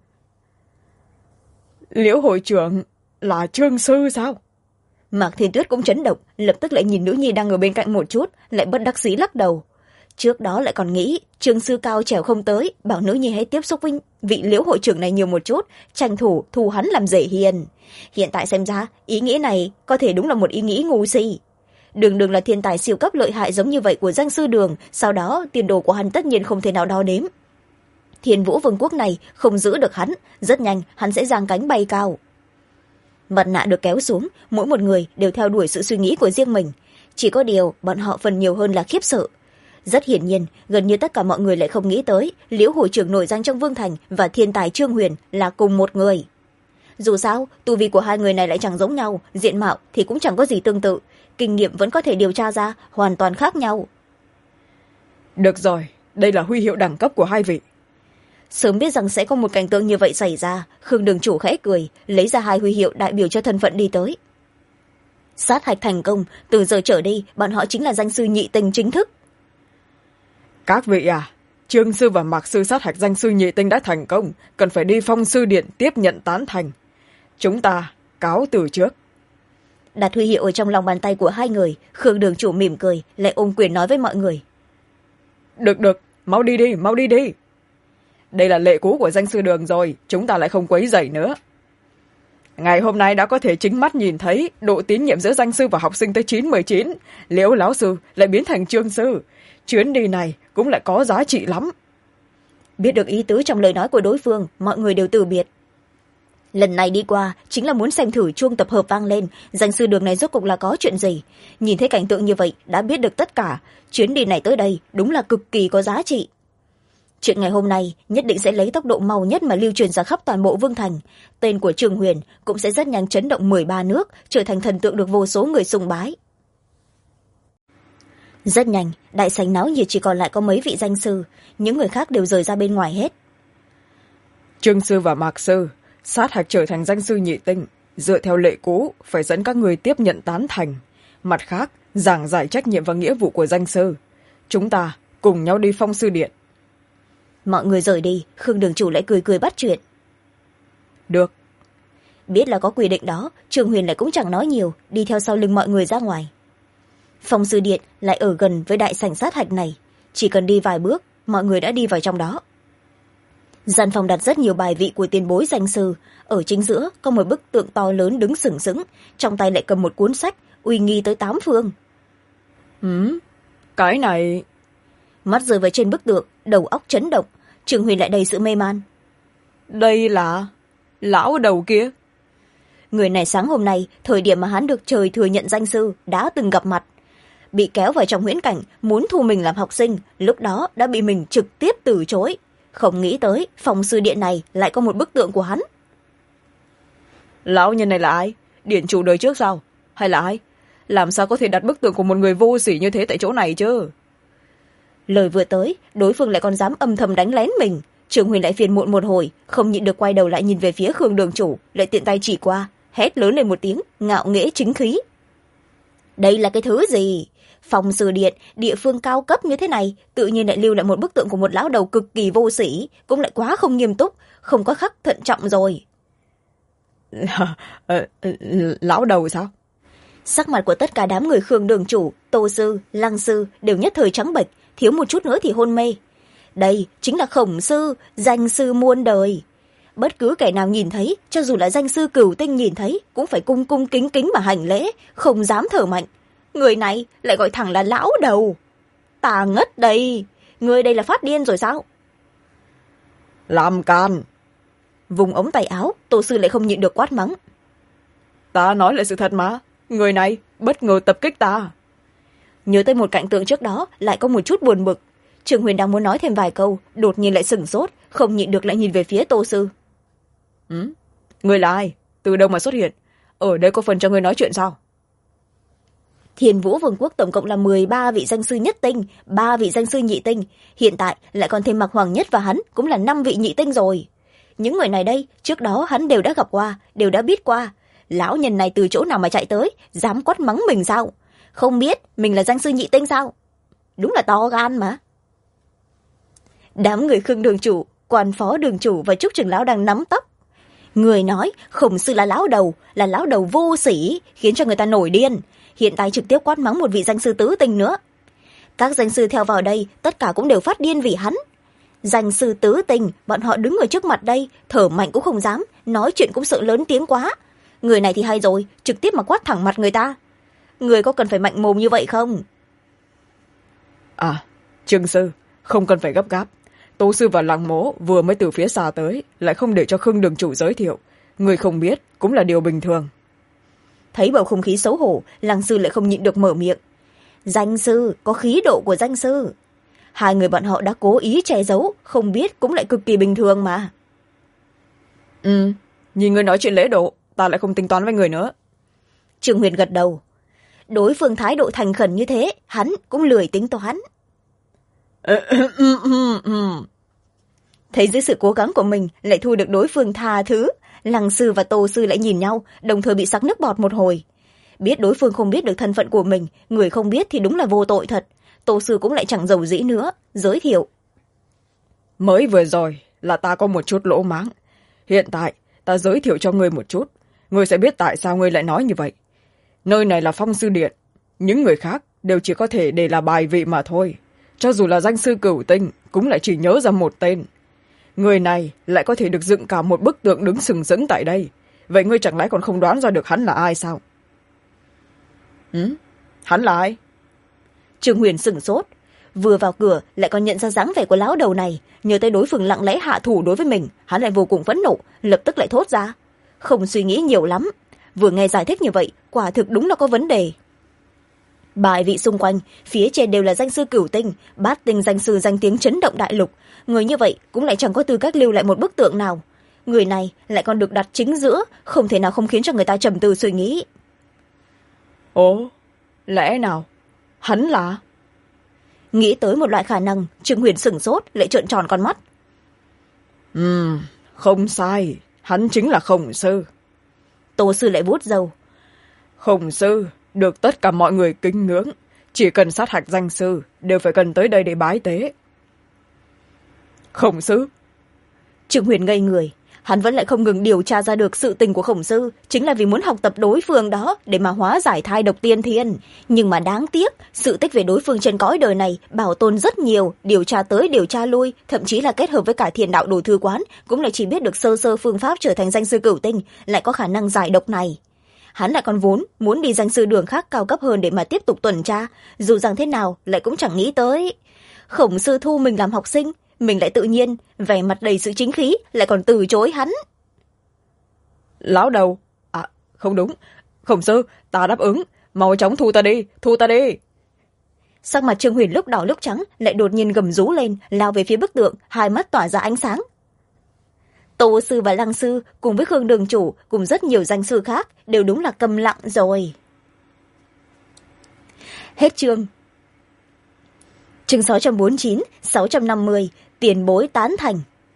B: Liễu hội trưởng là Trương sư sao?
A: Mạc Thiên Tuyết cũng chấn động, lập tức lại nhìn nữ nhi đang ở bên cạnh một chút, lại bất đắc dĩ lắc đầu. Trước đó lại còn nghĩ Trương sư cao trèo không tới, bảo nữ nhi hãy tiếp xúc với vị Liễu hội trưởng này nhiều một chút, tranh thủ thu hắn làm rể hiền. Hiện tại xem ra ý nghĩ này có thể đúng là một ý nghĩ ngu si. Đường Đường là thiên tài siêu cấp lợi hại giống như vậy của danh sư Đường, sau đó tiền đồ của hắn tất nhiên không thể nào đo đếm. Thiên Vũ vương quốc này không giữ được hắn, rất nhanh hắn sẽ giang cánh bay cao. Mặt nạ được kéo xuống, mỗi một người đều theo đuổi sự suy nghĩ của riêng mình, chỉ có điều bọn họ phần nhiều hơn là khiếp sợ. Rất hiển nhiên, gần như tất cả mọi người lại không nghĩ tới Liễu hội trưởng nổi danh trong Vương Thành và thiên tài Trương Huyền là cùng một người. Dù sao, tu vi của hai người này lại chẳng giống nhau, diện mạo thì cũng chẳng có gì tương tự, kinh nghiệm vẫn có thể điều tra ra hoàn toàn khác nhau.
B: Được rồi, đây là huy hiệu đẳng cấp của hai vị.
A: Sớm biết rằng sẽ có một cảnh tượng như vậy xảy ra, Khương đường chủ khẽ cười, lấy ra hai huy hiệu đại biểu cho thân phận đi tới. Sát hạch thành công, từ giờ trở đi bọn họ chính là danh sư nhị tinh chính thức.
B: Các vị à, Trương sư và Mạc sư sát hạch danh sư nhị tinh đã thành công, cần phải đi Phong sư điện tiếp nhận tán thành. Chúng ta cáo từ trước.
A: Đặt huy hiệu ở trong lòng bàn tay của hai người, Khương đường chủ mỉm cười, lại ôm quyền nói với mọi người.
B: Được, mau đi đi, mau đi đi. Đây là lệ cũ của danh sư Đường rồi, chúng ta lại không quấy rầy nữa. Ngày hôm nay đã có thể chính mắt nhìn thấy độ tín nhiệm giữa danh sư và học sinh tới 9/19, Liễu lão sư lại biến thành Trương sư. Chuyến đi này cũng lại có giá trị lắm.
A: Biết được ý tứ trong lời nói của đối phương, mọi người đều từ biệt. Lần này đi qua chính là muốn xem thử chuông tập hợp vang lên, danh sư Đường này rốt cục là có chuyện gì. Nhìn thấy cảnh tượng như vậy đã biết được tất cả, chuyến đi này tới đây đúng là cực kỳ có giá trị. Chuyện ngày hôm nay nhất định sẽ lấy tốc độ mau nhất mà lưu truyền ra khắp toàn bộ Vương Thành. Tên của Trương Huyền cũng sẽ rất nhanh chấn động 13 nước, trở thành thần tượng được vô số người sùng bái. Rất nhanh, đại sảnh náo nhiệt chỉ còn lại có mấy vị danh sư, những người khác đều rời ra bên ngoài hết.
B: Trương sư và Mạc sư sát hạch trở thành danh sư nhị tinh, dựa theo lệ cũ phải dẫn các người tiếp nhận tán thành, mặt khác giảng giải trách nhiệm và nghĩa vụ của danh sư. Chúng ta cùng nhau đi Phong sư điện.
A: Mọi người rời đi, Khương đường chủ lại cười bắt chuyện.
B: Được.
A: Biết là có quy định đó, Trương Huyền lại cũng chẳng nói nhiều, đi theo sau lưng mọi người ra ngoài. Phong sư điện lại ở gần với đại sảnh sát hạch này, chỉ cần đi vài bước mọi người đã đi vào trong đó. Gian phòng đặt rất nhiều bài vị của tiền bối danh sư, ở chính giữa có một bức tượng to lớn đứng sừng sững, trong tay lại cầm một cuốn sách uy nghi tới 8 phương.
B: Cái này...
A: Mắt rơi vào trên bức tượng, đầu óc chấn động, Trương Huyền lại đầy sự mê man.
B: đây là lão đầu kia.
A: Người này sáng hôm nay, thời điểm mà hắn được trời thừa nhận danh sư, đã từng gặp mặt. Bị kéo vào trong huyễn cảnh, muốn thu mình làm học sinh, lúc đó đã bị mình trực tiếp từ chối. Không nghĩ tới, phòng sư điện này lại có một bức tượng của hắn.
B: Lão nhân này là ai? Điển chủ đời trước sao? Hay là ai? Làm sao có thể đặt bức tượng của một người vô sỉ như thế tại chỗ này chứ?
A: Lời vừa tới, đối phương lại còn dám âm thầm đánh lén mình. Trường Huyền lại phiền muộn một hồi, không nhịn được quay đầu lại nhìn về phía Khương đường chủ, lại tiện tay chỉ qua, hét lớn lên một tiếng, ngạo nghễ chính khí. Đây là cái thứ gì? Phòng sư điện, địa phương cao cấp như thế này, tự nhiên lại lưu lại một bức tượng của một lão đầu cực kỳ vô sỉ, cũng lại quá không nghiêm túc, không có khắc thận trọng rồi.
B: Lão đầu sao?
A: Sắc mặt của tất cả đám người Khương đường chủ, Tô sư, Lăng sư đều nhất thời trắng bệch, thiếu một chút nữa thì hôn mê. Đây chính là Khổng sư, danh sư muôn đời. Bất cứ kẻ nào nhìn thấy, cho dù là danh sư cửu tinh nhìn thấy, cũng phải cung cung kính kính mà hành lễ, không dám thở mạnh. Người này lại gọi thẳng là lão đầu. Ta ngất đây, người đây là phát điên rồi sao?
B: Làm can.
A: Vùng ống tay áo, Tô sư lại không nhịn được quát mắng.
B: Ta nói lại sự thật mà, người này bất ngờ tập kích ta.
A: Nhớ tới một cảnh tượng trước đó, lại có một chút buồn bực. Trường Huyền đang muốn nói thêm vài câu, đột nhiên lại sửng sốt, không nhịn được lại nhìn về phía Tô sư.
B: Người là ai? Từ đâu mà xuất hiện? Ở đây có phần cho người nói chuyện sao?
A: Thiên Vũ Vương quốc tổng cộng là 13 vị danh sư nhất tinh, 3 vị danh sư nhị tinh, hiện tại lại còn thêm Mạc Hoàng Nhất và hắn cũng là 5 vị nhị tinh rồi. Những người này đây, trước đó hắn đều đã gặp qua, đều đã biết qua. Lão nhân này từ chỗ nào mà chạy tới, dám quát mắng mình sao? Không biết mình là danh sư nhị tinh sao? Đúng là to gan mà. Đám người Khương đường chủ, quan phó đường chủ và Trúc trưởng lão đang nắm tóc. Người nói Khổng sư là lão đầu vô sỉ, khiến cho người ta nổi điên. Hiện tại trực tiếp quát mắng một vị danh sư tứ tinh nữa. Các danh sư theo vào đây, tất cả cũng đều phát điên vì hắn. Danh sư tứ tinh, bọn họ đứng ở trước mặt đây, thở mạnh cũng không dám, nói chuyện cũng sợ lớn tiếng quá. Người này thì hay rồi, trực tiếp mà quát thẳng mặt người ta. Người có cần phải mạnh mồm như vậy không?
B: Trương sư, không cần phải gấp gáp. Tô sư và Lăng mố vừa mới từ phía xa tới, lại không để cho Khương đường chủ giới thiệu. Người không biết cũng là điều bình thường.
A: Thấy bầu không khí xấu hổ, Lăng sư lại không nhịn được mở miệng. Danh sư, có khí độ của danh sư. Hai người bọn họ đã cố ý che giấu, không biết cũng lại cực kỳ bình thường mà.
B: Nhìn người nói chuyện lễ độ, ta lại không tính toán với người nữa.
A: Trương Huyền gật đầu. Đối phương thái độ thành khẩn như thế, hắn cũng lười tính toán. Thấy dưới sự cố gắng của mình lại thu được đối phương tha thứ, Lăng sư và Tô sư lại nhìn nhau, đồng thời bị sặc nước bọt một hồi. Biết đối phương không biết được thân phận của mình, người không biết thì đúng là vô tội thật. Tô sư cũng lại chẳng giàu dĩ nữa, giới thiệu.
B: Mới vừa rồi là ta có một chút lỗ mãng. Hiện tại ta giới thiệu cho ngươi một chút, ngươi sẽ biết tại sao ngươi lại nói như vậy. Nơi này là Phong sư điện, những người khác đều chỉ có thể để là bài vị mà thôi. Cho dù là danh sư cửu tinh, cũng lại chỉ nhớ ra một tên. Người này lại có thể được dựng cả một bức tượng đứng sừng sững tại đây. Vậy ngươi chẳng lẽ còn không đoán ra được hắn là ai sao? Hắn là ai?
A: Trương Huyền sửng sốt. Vừa vào cửa lại còn nhận ra dáng vẻ của lão đầu này. Nhớ tới đối phương lặng lẽ hạ thủ đối với mình, hắn lại vô cùng phẫn nộ, lập tức lại thốt ra. Không suy nghĩ nhiều lắm. Vừa nghe giải thích như vậy, quả thực đúng là có vấn đề. Bài vị xung quanh, phía trên đều là danh sư cửu tinh, bát tinh danh sư danh tiếng chấn động đại lục. Người như vậy cũng lại chẳng có tư cách lưu lại một bức tượng nào. Người này lại còn được đặt chính giữa, không thể nào không khiến cho người ta trầm tư suy nghĩ.
B: Ồ, lẽ nào hắn là...
A: Nghĩ tới một loại khả năng, Trương Huyền sửng sốt, lại trợn tròn con mắt.
B: Không sai, hắn chính là Khổng sư.
A: Tô sư lại vuốt râu.
B: Khổng sư được tất cả mọi người kính ngưỡng, chỉ cần sát hạch danh sư đều phải cần tới đây để bái tế. Khổng sư?
A: Trương Huyền ngây người, hắn vẫn lại không ngừng điều tra ra được sự tình của Khổng sư, chính là vì muốn học tập đối phương đó để mà hóa giải thai độc tiên thiên. Nhưng mà đáng tiếc, sự tích về đối phương trên cõi đời này bảo tồn rất nhiều, điều tra tới điều tra lui, thậm chí là kết hợp với cả Thiền đạo đồ thư quán, cũng lại chỉ biết được sơ sơ phương pháp trở thành danh sư cửu tinh, lại có khả năng giải độc này. Hắn lại còn vốn muốn đi danh sư đường khác cao cấp hơn để mà tiếp tục tuần tra, dù rằng thế nào lại cũng chẳng nghĩ tới Khổng sư thu mình làm học sinh, mình lại tự nhiên vẻ mặt đầy sự chính khí lại còn từ chối hắn.
B: Lão đầu, à không đúng, Khổng sư, ta đáp ứng, mau chóng thu ta đi, thu ta đi.
A: Sắc mặt Trương Huyền lúc đỏ lúc trắng, lại đột nhiên gầm rú lên, lao về phía bức tượng, hai mắt tỏa ra ánh sáng. Tô sư và Lăng sư cùng với Khương đường chủ cùng rất nhiều danh sư khác đều đúng là câm lặng rồi. Hết chương. Chương 649, 650, tiền bối tán thành.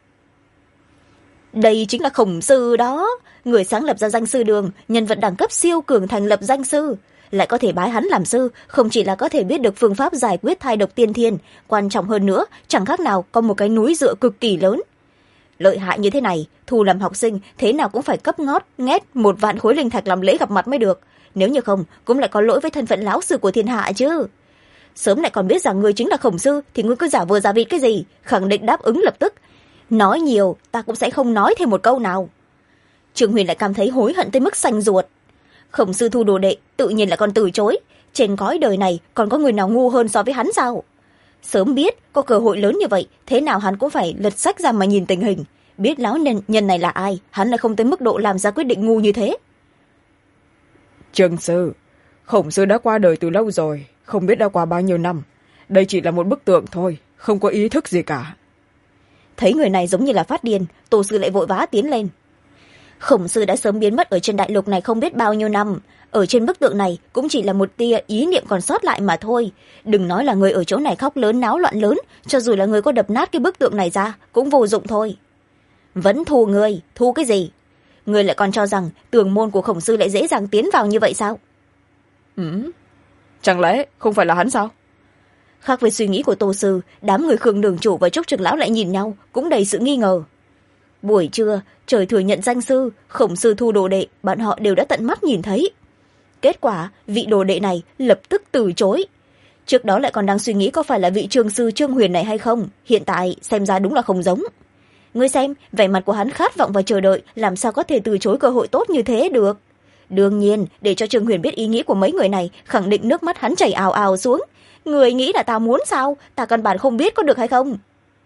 A: Đây chính là Khổng sư đó, người sáng lập ra danh sư đường, nhân vật đẳng cấp siêu cường thành lập danh sư. Lại có thể bái hắn làm sư, không chỉ là có thể biết được phương pháp giải quyết thai độc tiên thiên, quan trọng hơn nữa, chẳng khác nào có một cái núi dựa cực kỳ lớn. Lợi hại như thế này, thu làm học sinh thế nào cũng phải cấp ngót nghét 1 vạn khối linh thạch làm lễ gặp mặt mới được. Nếu như không, cũng lại có lỗi với thân phận lão sư của thiên hạ chứ. Sớm lại còn biết rằng ngươi chính là Khổng sư, thì ngươi cứ giả vờ giả vịt cái gì, khẳng định đáp ứng lập tức. Nói nhiều, ta cũng sẽ không nói thêm một câu nào. Trương Huyền lại cảm thấy hối hận tới mức xanh ruột. Khổng sư thu đồ đệ, tự nhiên là còn từ chối. Trên cõi đời này còn có người nào ngu hơn so với hắn sao? Sớm biết có cơ hội lớn như vậy, thế nào hắn cũng phải lật sách ra mà nhìn tình hình. Biết lão nhân này là ai, hắn lại không tới mức độ làm ra quyết định ngu như thế.
B: Trương sư, Khổng sư đã qua đời từ lâu rồi, không biết đã qua bao nhiêu năm. Đây chỉ là một bức tượng thôi, không có ý thức gì cả.
A: Thấy người này giống như là phát điên, Tô sư lại vội vã tiến lên. Khổng sư đã sớm biến mất ở trên đại lục này không biết bao nhiêu năm. Ở trên bức tượng này cũng chỉ là một tia ý niệm còn sót lại mà thôi. Đừng nói là người ở chỗ này khóc lớn náo loạn lớn, cho dù là người có đập nát cái bức tượng này ra cũng vô dụng thôi. Vẫn thu người, thu cái gì? Người lại còn cho rằng tường môn của Khổng sư lại dễ dàng tiến vào như vậy sao?
B: Chẳng lẽ không phải là hắn sao?
A: Khác với suy nghĩ của Tô sư, đám người Khương đường chủ và Trúc trưởng lão lại nhìn nhau, cũng đầy sự nghi ngờ. Buổi trưa, trời thừa nhận danh sư, Khổng sư thu đồ đệ, bọn họ đều đã tận mắt nhìn thấy. Kết quả, vị đồ đệ này lập tức từ chối. Trước đó lại còn đang suy nghĩ có phải là vị trường sư Trương Huyền này hay không, hiện tại xem ra đúng là không giống. Ngươi xem, vẻ mặt của hắn khát vọng và chờ đợi, làm sao có thể từ chối cơ hội tốt như thế được. Đương nhiên, để cho Trương Huyền biết ý nghĩ của mấy người này, khẳng định nước mắt hắn chảy ào ào xuống. Người nghĩ là ta muốn sao? Ta căn bản không biết có được hay không?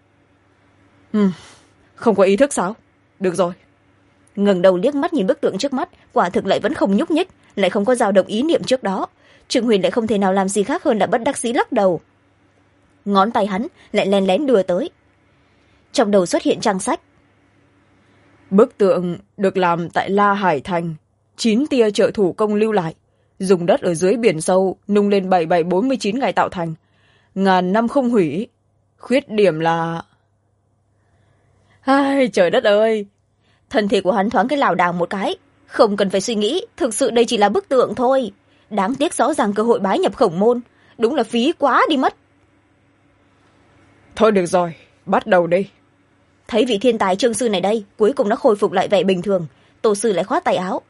B: Không có ý thức sao? Được rồi.
A: Ngẩng đầu liếc mắt nhìn bức tượng trước mắt, quả thực lại vẫn không nhúc nhích, lại không có dao động ý niệm trước đó. Trương Huyền lại không thể nào làm gì khác hơn là bất đắc dĩ lắc đầu. Ngón tay hắn lại len lén đưa tới. Trong đầu xuất hiện trang sách.
B: Bức tượng được làm tại La Hải Thành, 9 tia trợ thủ công lưu lại, dùng đất ở dưới biển sâu nung lên 7749 ngày tạo thành, ngàn năm không hủy. Khuyết điểm là... Ai, trời đất ơi!
A: Thân thể của hắn thoáng cái lảo đảo một cái. Không cần phải suy nghĩ, thực sự đây chỉ là bức tượng thôi. Đáng tiếc rõ ràng cơ hội bái nhập Khổng môn. Đúng là phí quá đi mất.
B: Thôi được rồi, bắt đầu đi.
A: Thấy vị thiên tài Trương sư này đây, cuối cùng đã khôi phục lại vẻ bình thường. Tô sư lại khoát tay áo.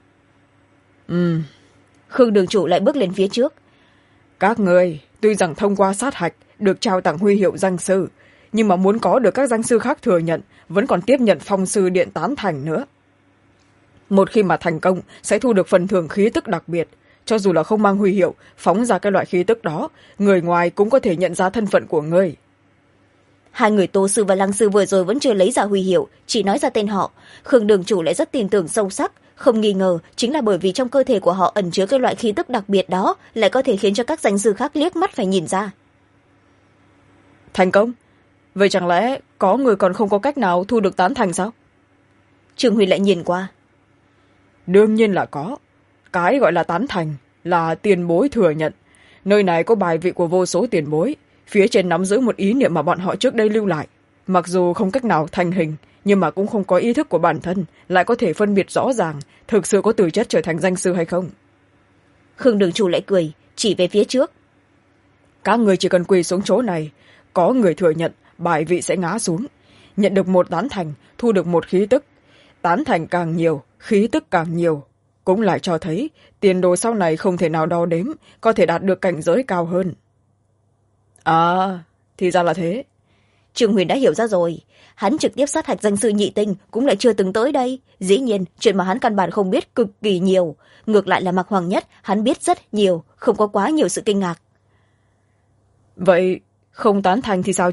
A: Khương đường chủ lại bước lên phía trước.
B: Các người, tuy rằng thông qua sát hạch, được trao tặng huy hiệu danh sư, nhưng mà muốn có được các danh sư khác thừa nhận, vẫn còn tiếp nhận phong sư điện tán thành nữa. Một khi mà thành công, sẽ thu được phần thưởng khí tức đặc biệt. Cho dù là không mang huy hiệu, phóng ra cái loại khí tức đó, người ngoài cũng có thể nhận ra thân phận của ngươi.
A: Hai người Tô sư và Lăng sư vừa rồi vẫn chưa lấy ra huy hiệu, chỉ nói ra tên họ. Khương đường chủ lại rất tin tưởng sâu sắc, không nghi ngờ chính là bởi vì trong cơ thể của họ ẩn chứa cái loại khí tức đặc biệt đó, lại có thể khiến cho các danh sư khác liếc mắt phải nhìn ra.
B: Thành công? Vậy chẳng lẽ có người còn không có cách nào thu được tán thành sao?
A: Trương Huy lại nhìn qua.
B: Đương nhiên là có. Cái gọi là tán thành là tiền bối thừa nhận. Nơi này có bài vị của vô số tiền bối, phía trên nắm giữ một ý niệm mà bọn họ trước đây lưu lại. Mặc dù không cách nào thành hình, nhưng mà cũng không có ý thức của bản thân, lại có thể phân biệt rõ ràng thực sự có tư chất trở thành danh sư hay không.
A: Khương đường chủ lại cười, chỉ về phía trước.
B: Các người chỉ cần quỳ xuống chỗ này, có người thừa nhận, bài vị sẽ ngã xuống. Nhận được một tán thành, thu được một khí tức. Tán thành càng nhiều, khí tức càng nhiều. Cũng lại cho thấy, tiền đồ sau này không thể nào đo đếm, có thể đạt được cảnh giới cao hơn. À, thì ra là thế.
A: Trương Huyền đã hiểu ra rồi. Hắn trực tiếp sát hạch danh sư nhị tinh cũng lại chưa từng tới đây. Dĩ nhiên, chuyện mà hắn căn bản không biết cực kỳ nhiều. Ngược lại là Mạc Hoàng Nhất, hắn biết rất nhiều, không có quá nhiều sự kinh ngạc.
B: Vậy, không tán thành thì sao chứ?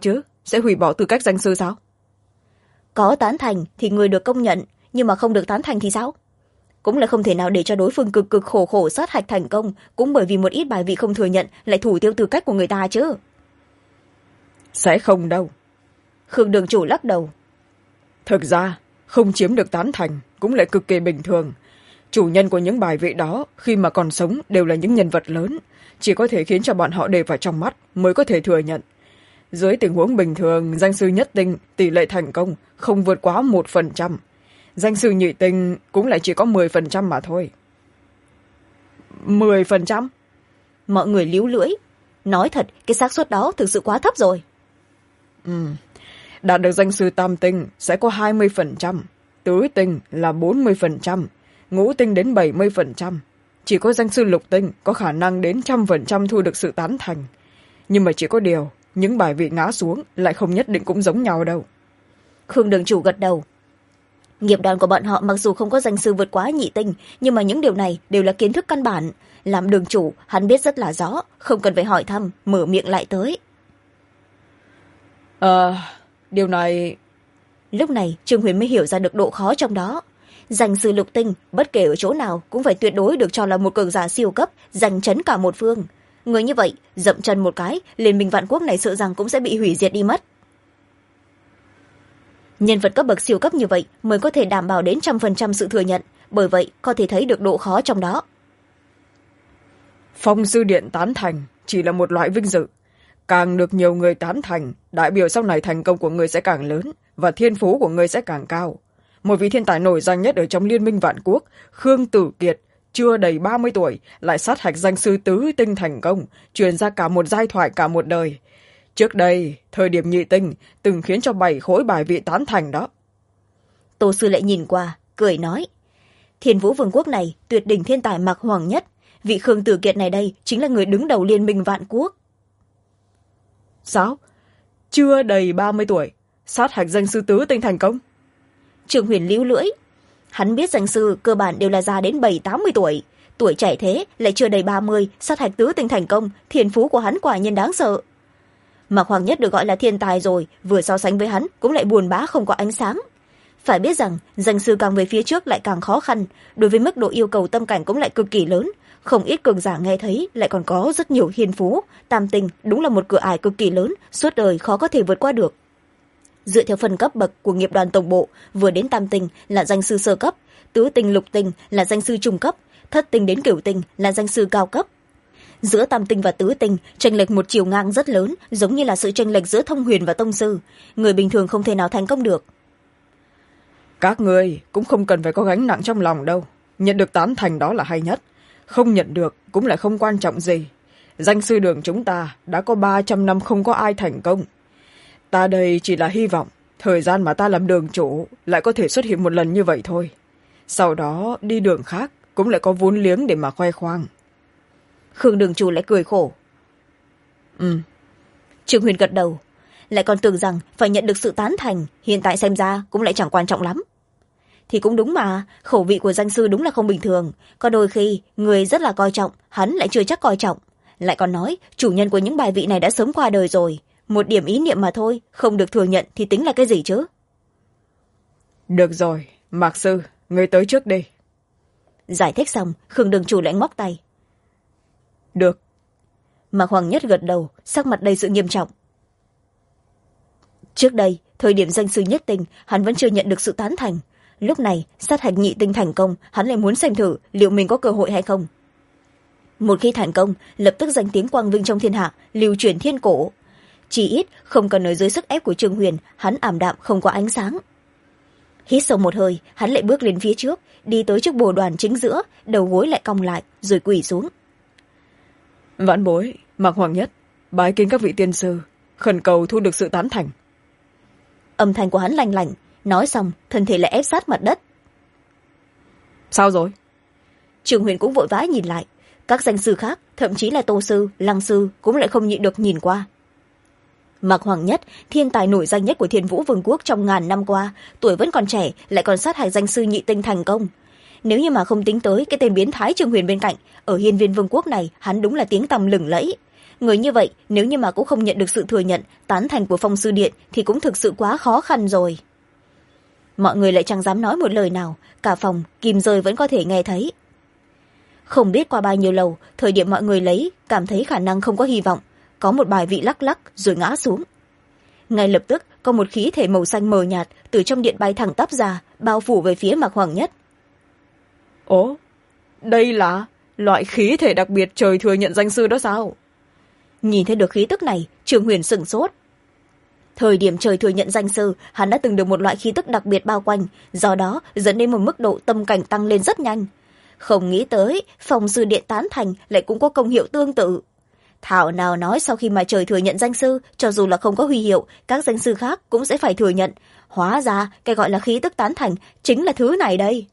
B: sẽ hủy bỏ tư cách danh sư sao?
A: Có tán thành thì người được công nhận, nhưng mà không được tán thành thì sao? Cũng là không thể nào để cho đối phương cực cực khổ khổ sát hạch thành công, cũng bởi vì một ít bài vị không thừa nhận lại thủ tiêu tư cách của người ta chứ.
B: Sẽ không đâu.
A: Khương đường chủ lắc đầu.
B: Thực ra không chiếm được tán thành cũng lại cực kỳ bình thường. Chủ nhân của những bài vị đó khi mà còn sống đều là những nhân vật lớn, chỉ có thể khiến cho bọn họ để vào trong mắt mới có thể thừa nhận. Dưới tình huống bình thường, danh sư nhất tinh tỷ lệ thành công không vượt quá 1%. Danh sư nhị tinh cũng lại chỉ có 10% mà thôi. 10%?
A: Mọi người líu lưỡi. Nói thật, cái xác suất đó thực sự quá thấp rồi.
B: Đạt được danh sư tam tinh sẽ có 20%, tứ tinh là 40%, ngũ tinh đến 70%. Chỉ có danh sư lục tinh có khả năng đến 100% thu được sự tán thành. Nhưng mà chỉ có điều, những bài vị ngã xuống lại không nhất định cũng giống nhau đâu.
A: Khương đường chủ gật đầu. Nghiệp đoàn của bọn họ mặc dù không có danh sư vượt quá nhị tinh, nhưng mà những điều này đều là kiến thức căn bản. Làm đường chủ, hắn biết rất là rõ, không cần phải hỏi thăm, mở miệng lại tới.
B: Điều này...
A: Lúc này, Trương Huyền mới hiểu ra được độ khó trong đó. Danh sư lục tinh, bất kể ở chỗ nào, cũng phải tuyệt đối được cho là một cường giả siêu cấp, giành chấn cả một phương. Người như vậy, dậm chân một cái, Liên minh vạn quốc này sợ rằng cũng sẽ bị hủy diệt đi mất. Nhân vật cấp bậc siêu cấp như vậy mới có thể đảm bảo đến 100% sự thừa nhận, bởi vậy có thể thấy được độ khó trong đó.
B: Phong sư điện tán thành chỉ là một loại vinh dự. Càng được nhiều người tán thành, đại biểu sau này thành công của người sẽ càng lớn và thiên phú của người sẽ càng cao. Một vị thiên tài nổi danh nhất ở trong Liên minh vạn quốc, Khương Tử Kiệt, chưa đầy 30 tuổi, lại sát hạch danh sư tứ tinh thành công, truyền ra cả một giai thoại cả một đời. Trước đây, thời điểm nhị tinh, từng khiến cho 7 khối bài vị tán thành đó.
A: Tô sư lại nhìn qua, cười nói. Thiên vũ vương quốc này, tuyệt đỉnh thiên tài Mạc Hoàng nhất. Vị Khương Tử Kiệt này đây chính là người đứng đầu Liên minh vạn quốc.
B: Sao? Chưa đầy 30 tuổi, sát hạch danh sư tứ tinh thành công?
A: Trương Huyền líu lưỡi. Hắn biết danh sư cơ bản đều là già đến 70-80 tuổi. Tuổi trẻ thế, lại chưa đầy 30, sát hạch tứ tinh thành công, thiên phú của hắn quả nhiên đáng sợ. Mạc Hoàng nhất được gọi là thiên tài rồi, vừa so sánh với hắn cũng lại buồn bã không có ánh sáng. Phải biết rằng, danh sư càng về phía trước lại càng khó khăn, đối với mức độ yêu cầu tâm cảnh cũng lại cực kỳ lớn. Không ít cường giả nghe thấy lại còn có rất nhiều thiên phú, tam tinh đúng là một cửa ải cực kỳ lớn, suốt đời khó có thể vượt qua được. Dựa theo phần cấp bậc của nghiệp đoàn tổng bộ, vừa đến tam tinh là danh sư sơ cấp, tứ tinh lục tinh là danh sư trung cấp, thất tinh đến cửu tinh là danh sư cao cấp. Giữa tam tinh và tứ tinh, chênh lệch một chiều ngang rất lớn, giống như là sự chênh lệch giữa thông huyền và tông sư. Người bình thường không thể nào thành công được.
B: Các người cũng không cần phải có gánh nặng trong lòng đâu. Nhận được tán thành đó là hay nhất. Không nhận được cũng lại không quan trọng gì. Danh sư đường chúng ta đã có 300 năm không có ai thành công. Ta đây chỉ là hy vọng thời gian mà ta làm đường chủ lại có thể xuất hiện một lần như vậy thôi. Sau đó đi đường khác cũng lại có vốn liếng để mà khoe khoang.
A: Khương đường chủ lại cười khổ. Trương Huyền gật đầu, lại còn tưởng rằng phải nhận được sự tán thành, hiện tại xem ra cũng lại chẳng quan trọng lắm. Thì cũng đúng mà, khẩu vị của danh sư đúng là không bình thường, có đôi khi người rất là coi trọng, hắn lại chưa chắc coi trọng. Lại còn nói chủ nhân của những bài vị này đã sớm qua đời rồi, một điểm ý niệm mà thôi, không được thừa nhận thì tính là cái gì chứ.
B: Được rồi, Mạc sư, người tới trước đi.
A: Giải thích xong, Khương đường chủ lại ngoắc tay.
B: Được.
A: Mạc Hoàng nhất gật đầu, sắc mặt đầy sự nghiêm trọng. Trước đây, thời điểm danh sư nhất tinh, hắn vẫn chưa nhận được sự tán thành. Lúc này, sát hạch nhị tinh thành công, hắn lại muốn xem thử liệu mình có cơ hội hay không. Một khi thành công, lập tức danh tiếng quang vinh trong thiên hạ, lưu truyền thiên cổ. Chỉ ít, không cần ở dưới sức ép của Trương Huyền, hắn ảm đạm không có ánh sáng. Hít sâu một hơi, hắn lại bước lên phía trước, đi tới trước bồ đoàn chính giữa, đầu gối lại cong lại, rồi quỳ xuống.
B: Vãn bối, Mạc Hoàng nhất, bái kiến các vị tiên sư, khẩn cầu thu được sự tán thành.
A: Âm thanh của hắn lanh lảnh, nói xong thân thể lại ép sát mặt đất.
B: Sao rồi?
A: Trương Huyền cũng vội vã nhìn lại, các danh sư khác, thậm chí là Tô sư, Lăng sư cũng lại không nhịn được nhìn qua. Mạc Hoàng nhất, thiên tài nổi danh nhất của Thiên Vũ Vương quốc trong ngàn năm qua, tuổi vẫn còn trẻ, lại còn sát hại danh sư nhị tinh thành công. Nếu như mà không tính tới cái tên biến thái Trương Huyền bên cạnh, ở Hiên Viên Vương quốc này hắn đúng là tiếng tăm lừng lẫy. người như vậy nếu như mà cũng không nhận được sự thừa nhận tán thành của phong sư điện thì cũng thực sự quá khó khăn rồi. Mọi người lại chẳng dám nói một lời nào, cả phòng Kim Rơi vẫn có thể nghe thấy. Không biết qua bao nhiêu lâu, thời điểm mọi người lấy cảm thấy khả năng không có hy vọng, có một bài vị lắc lắc rồi ngã xuống. Ngay lập tức có một khí thể màu xanh mờ nhạt từ trong điện bay thẳng tắp ra, bao phủ về phía Mạc Hoàng Nhất.
B: Ồ, đây là loại khí thể đặc biệt trời thừa nhận danh sư đó sao?
A: Nhìn thấy được khí tức này, Trương Huyền sửng sốt. Thời điểm trời thừa nhận danh sư, hắn đã từng được một loại khí tức đặc biệt bao quanh, do đó dẫn đến một mức độ tâm cảnh tăng lên rất nhanh. Không nghĩ tới phong sư điện tán thành lại cũng có công hiệu tương tự. Thảo nào nói sau khi mà trời thừa nhận danh sư, cho dù là không có huy hiệu, các danh sư khác cũng sẽ phải thừa nhận. Hóa ra cái gọi là khí tức tán thành chính là thứ này đây.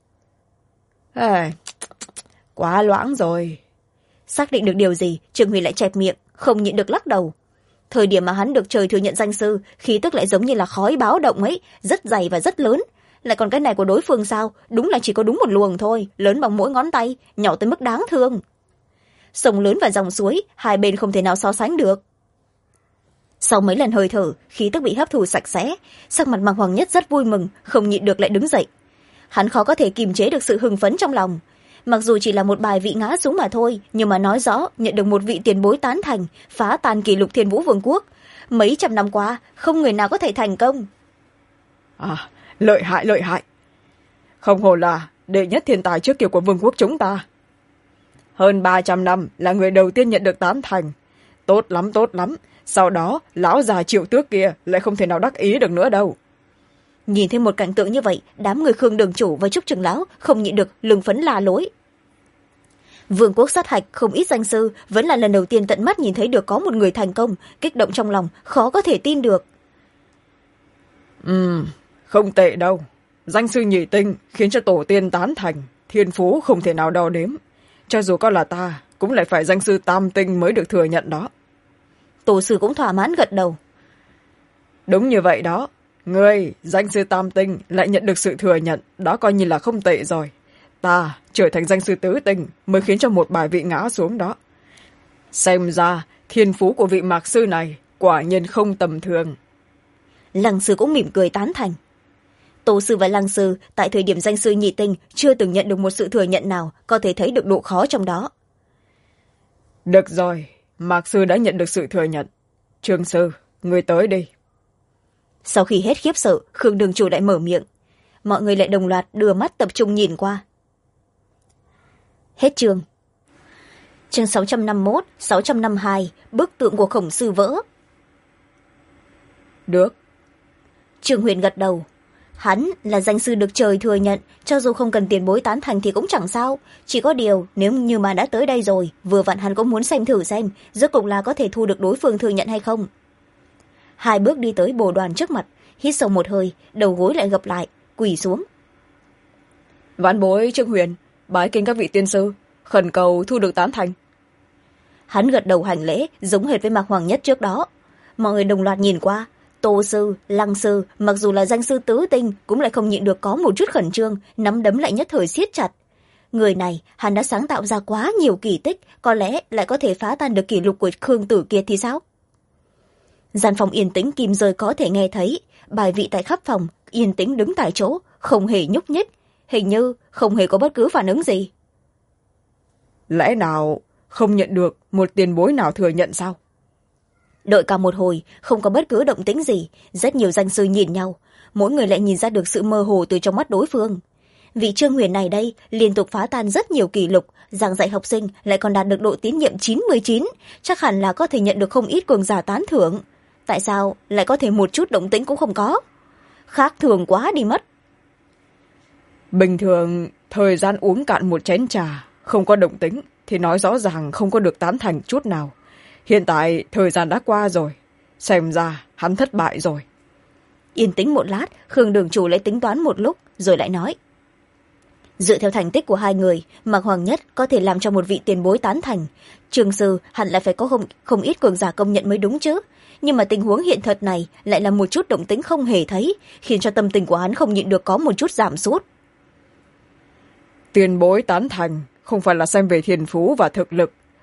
B: Quá loãng rồi.
A: Xác định được điều gì, Trương Huyền lại chẹp miệng, không nhịn được lắc đầu. Thời điểm mà hắn được trời thừa nhận danh sư, khí tức lại giống như là khói báo động ấy, rất dày và rất lớn. Lại còn cái này của đối phương sao, đúng là chỉ có đúng một luồng thôi, lớn bằng mỗi ngón tay, nhỏ tới mức đáng thương. Sông lớn và dòng suối, hai bên không thể nào so sánh được. Sau mấy lần hơi thở, khí tức bị hấp thụ sạch sẽ, sắc mặt Mạc Hoàng Nhất rất vui mừng, không nhịn được lại đứng dậy. Hắn khó có thể kiềm chế được sự hưng phấn trong lòng. Mặc dù chỉ là một bài vị ngã xuống mà thôi, nhưng mà nói rõ nhận được một vị tiền bối tán thành, phá tan kỷ lục Thiên Vũ Vương quốc. Mấy trăm năm qua, không người nào có thể thành công.
B: Lợi hại, lợi hại. Không hổ là đệ nhất thiên tài trước kia của vương quốc chúng ta. Hơn 300 năm là người đầu tiên nhận được tán thành. Tốt lắm, tốt lắm. Sau đó, lão già Triệu Tước kia lại không thể nào đắc ý được nữa đâu.
A: Nhìn thấy một cảnh tượng như vậy, đám người Khương đường chủ và Trúc trưởng lão không nhịn được lừng phấn la lối. Vương quốc sát hạch không ít danh sư vẫn là lần đầu tiên tận mắt nhìn thấy được có một người thành công, kích động trong lòng, khó có thể tin được.
B: Không tệ đâu. Danh sư nhị tinh khiến cho tổ tiên tán thành, thiên phú không thể nào đo đếm. Cho dù có là ta, cũng lại phải danh sư tam tinh mới được thừa nhận đó.
A: Tổ sư cũng thỏa mãn gật đầu.
B: Đúng như vậy đó. Ngươi, danh sư tam tinh, lại nhận được sự thừa nhận, đó coi như là không tệ rồi. Ta trở thành danh sư tứ tinh mới khiến cho một bài vị ngã xuống đó. Xem ra, thiên phú của vị mạc sư này quả nhiên không tầm thường.
A: Lăng sư cũng mỉm cười tán thành. Tổ sư và lăng sư tại thời điểm danh sư nhị tinh chưa từng nhận được một sự thừa nhận nào, có thể thấy được độ khó trong đó.
B: Được rồi, mạc sư đã nhận được sự thừa nhận. Trương sư, ngươi tới đi.
A: Sau khi hết khiếp sợ, Khương đường chủ lại mở miệng. Mọi người lại đồng loạt đưa mắt tập trung nhìn qua. Hết chương. Chương 651, 652, bức tượng của Khổng sư vỡ.
B: Được.
A: Trương Huyền gật đầu. Hắn là danh sư được trời thừa nhận, cho dù không cần tiền bối tán thành thì cũng chẳng sao. Chỉ có điều, nếu như mà đã tới đây rồi, vừa vặn hắn cũng muốn xem thử xem, rốt cuộc là có thể thu được đối phương thừa nhận hay không. Hai bước đi tới bồ đoàn trước mặt, hít sâu một hơi, đầu gối lại gập lại, quỳ xuống.
B: Vãn bối Trương Huyền, bái kính các vị tiên sư, khẩn cầu thu được tán thành.
A: Hắn gật đầu hành lễ, giống hệt với Mạc Hoàng Nhất trước đó. Mọi người đồng loạt nhìn qua. Tô sư, lăng sư, mặc dù là danh sư tứ tinh, cũng lại không nhịn được có một chút khẩn trương, nắm đấm lại nhất thời siết chặt. Người này, hắn đã sáng tạo ra quá nhiều kỳ tích, có lẽ lại có thể phá tan được kỷ lục của Khương Tử Kiệt thì sao? Gian phòng yên tĩnh Kim Rơi có thể nghe thấy, bài vị tại khắp phòng, yên tĩnh đứng tại chỗ, không hề nhúc nhích, hình như không hề có bất cứ phản ứng gì.
B: Lẽ nào không nhận được một tiền bối nào thừa nhận sao?
A: Đợi cả một hồi, không có bất cứ động tĩnh gì, rất nhiều danh sư nhìn nhau, mỗi người lại nhìn ra được sự mơ hồ từ trong mắt đối phương. Vị Trương Huyền này đây liên tục phá tan rất nhiều kỷ lục, giảng dạy học sinh lại còn đạt được độ tín nhiệm 99, chắc hẳn là có thể nhận được không ít cường giả tán thưởng. Tại sao lại có thể một chút động tĩnh cũng không có? Khác thường quá đi mất.
B: Bình thường, thời gian uống cạn một chén trà, không có động tĩnh, thì nói rõ ràng không có được tán thành chút nào. Hiện tại, thời gian đã qua rồi. Xem ra, hắn thất bại rồi.
A: Yên tĩnh một lát, Khương đường chủ lại tính toán một lúc, rồi lại nói. Dựa theo thành tích của hai người, Mạc Hoàng Nhất có thể làm cho một vị tiền bối tán thành. Trường sư hẳn lại phải có không ít cường giả công nhận mới đúng chứ. Nhưng mà tình huống hiện thật này lại là một chút động tĩnh không hề thấy, khiến cho tâm tình của hắn không nhịn được có một chút giảm sút.
B: Tiền bối tán thành không phải là xem về thiên phú và thực lực,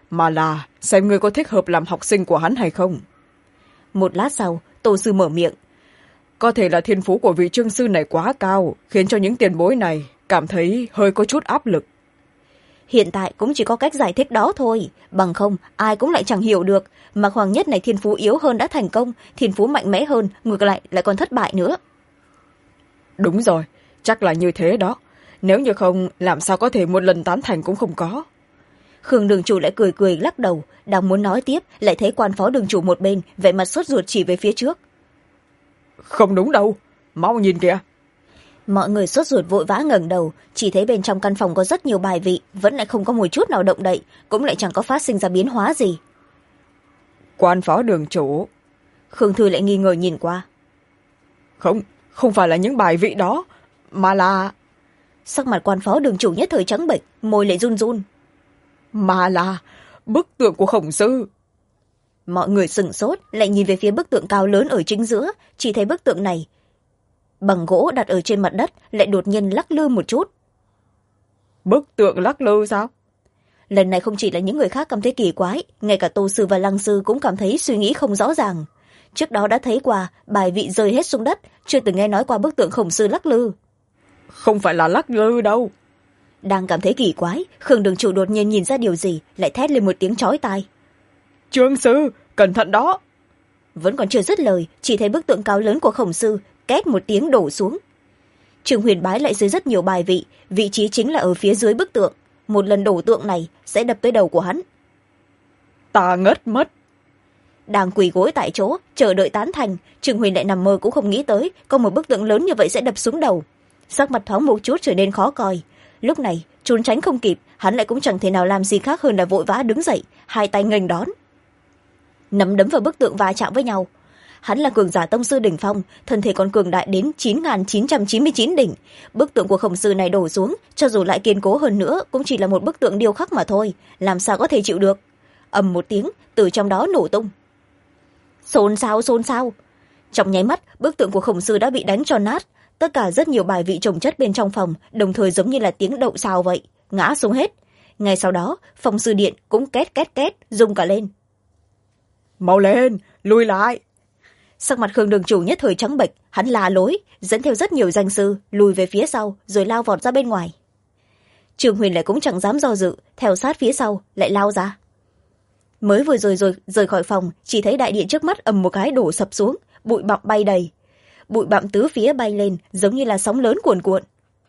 B: mà là xem ngươi có thích hợp làm học sinh của hắn hay không.
A: Một lát sau tổ sư mở miệng.
B: Có thể là thiên phú của vị trương sư này quá cao, khiến cho những tiền bối này cảm thấy hơi có chút áp lực.
A: Hiện tại cũng chỉ có cách giải thích đó thôi, bằng không ai cũng lại chẳng hiểu được. Mạc Hoàng Nhất này thiên phú yếu hơn đã thành công, thiên phú mạnh mẽ hơn ngược lại lại còn thất bại nữa.
B: Đúng rồi, chắc là như thế đó. Nếu như không, làm sao có thể một lần tán thành cũng không có.
A: Khương đường chủ lại cười cười lắc đầu, đang muốn nói tiếp lại thấy quan phó đường chủ một bên vẻ mặt sốt ruột chỉ về phía trước.
B: Không đúng đâu, mau nhìn kìa.
A: Mọi người sốt ruột vội vã ngẩng đầu, chỉ thấy bên trong căn phòng có rất nhiều bài vị, vẫn lại không có một chút nào động đậy, cũng lại chẳng có phát sinh ra biến hóa gì.
B: Quan phó đường chủ.
A: Khương Thư lại nghi ngờ nhìn qua.
B: Không phải là những bài vị đó, mà là...
A: Sắc mặt quan phó đường chủ nhất thời trắng bệch, môi lại run run.
B: Mà là bức tượng của Khổng Sư.
A: Mọi người sửng sốt, lại nhìn về phía bức tượng cao lớn ở chính giữa, chỉ thấy bức tượng này bằng gỗ đặt ở trên mặt đất lại đột nhiên lắc lư một chút.
B: Bức tượng lắc lư sao?
A: Lần này không chỉ là những người khác cảm thấy kỳ quái, ngay cả Tô Sư và Lăng Sư cũng cảm thấy suy nghĩ không rõ ràng. Trước đó đã thấy qua bài vị rơi hết xuống đất, chưa từng nghe nói qua bức tượng Khổng Sư lắc lư.
B: Không phải là lắc lư đâu.
A: Đang cảm thấy kỳ quái, Khương đường chủ đột nhiên nhìn ra điều gì, lại thét lên một tiếng chói tai.
B: Trương sư, cẩn thận đó.
A: Vẫn còn chưa dứt lời, chỉ thấy bức tượng cao lớn của Khổng Sư két một tiếng đổ xuống. Trương Huyền bái lại dưới rất nhiều bài vị, vị trí chính là ở phía dưới bức tượng. Một lần đổ tượng này sẽ đập tới đầu của hắn.
B: Ta ngất mất.
A: Đang quỳ gối tại chỗ chờ đợi tán thành, Trương Huyền lại nằm mơ cũng không nghĩ tới có một bức tượng lớn như vậy sẽ đập xuống đầu. Sắc mặt thoáng một chút trở nên khó coi. Lúc này trốn tránh không kịp, hắn lại cũng chẳng thể nào làm gì khác hơn là vội vã đứng dậy, hai tay nghênh đón. Nắm đấm vào bức tượng va chạm với nhau. Hắn là cường giả tông sư đỉnh phong, thân thể còn cường đại đến 9.999 đỉnh. Bức tượng của Khổng Sư này đổ xuống, cho dù lại kiên cố hơn nữa cũng chỉ là một bức tượng điêu khắc mà thôi, làm sao có thể chịu được. Ầm một tiếng, từ trong đó nổ tung. Xôn xao xôn xao. Trong nháy mắt, bức tượng của Khổng Sư đã bị đánh cho nát. Tất cả rất nhiều bài vị chồng chất bên trong phòng đồng thời giống như là tiếng đậu xào vậy, ngã xuống hết. Ngay sau đó phòng sư điện cũng két két két rung cả lên.
B: Mau lên, lùi lại.
A: Sắc mặt Khương đường chủ nhất thời trắng bệch, hắn la lối dẫn theo rất nhiều danh sư lùi về phía sau rồi lao vọt ra bên ngoài. Trương Huyền lại cũng chẳng dám do dự, theo sát phía sau lại lao ra. Mới vừa rồi rời khỏi phòng, chỉ thấy đại điện trước mắt ầm một cái đổ sập xuống, bụi bặm bay đầy. Bụi bặm tứ phía bay lên giống như là sóng lớn cuồn cuộn.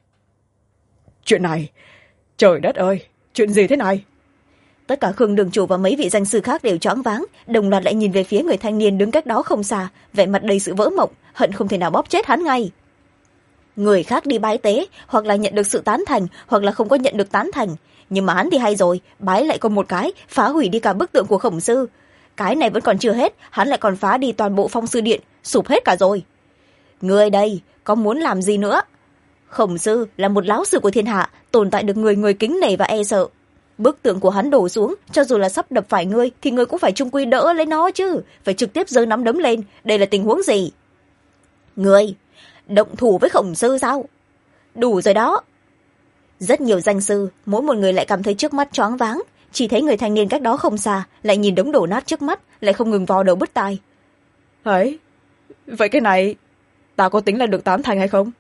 B: Chuyện này, trời đất ơi, chuyện gì thế này?
A: Tất cả Khương đường chủ và mấy vị danh sư khác đều choáng váng, đồng loạt lại nhìn về phía người thanh niên đứng cách đó không xa, vẻ mặt đầy sự vỡ mộng, hận không thể nào bóp chết hắn ngay. Người khác đi bái tế, hoặc là nhận được sự tán thành, hoặc là không có nhận được tán thành, nhưng mà hắn thì hay rồi, bái lại còn một cái, phá hủy đi cả bức tượng của Khổng Sư. Cái này vẫn còn chưa hết, hắn lại còn phá đi toàn bộ phong sư điện, sụp hết cả rồi. Người đây có muốn làm gì nữa? Khổng Sư là một lão sư của thiên hạ, tồn tại được người người kính nể và e sợ. Bức tượng của hắn đổ xuống, cho dù là sắp đập phải ngươi thì ngươi cũng phải chung quy đỡ lấy nó chứ, phải trực tiếp giơ nắm đấm lên. Đây là tình huống gì? Ngươi động thủ với Khổng Sư sao? Đủ rồi đó. Rất nhiều danh sư, mỗi một người lại cảm thấy trước mắt choáng váng, chỉ thấy người thanh niên cách đó không xa lại nhìn đống đổ nát trước mắt, lại không ngừng vò đầu bứt tai.
B: Ấy, vậy cái này ta có tính là được tán thành hay không?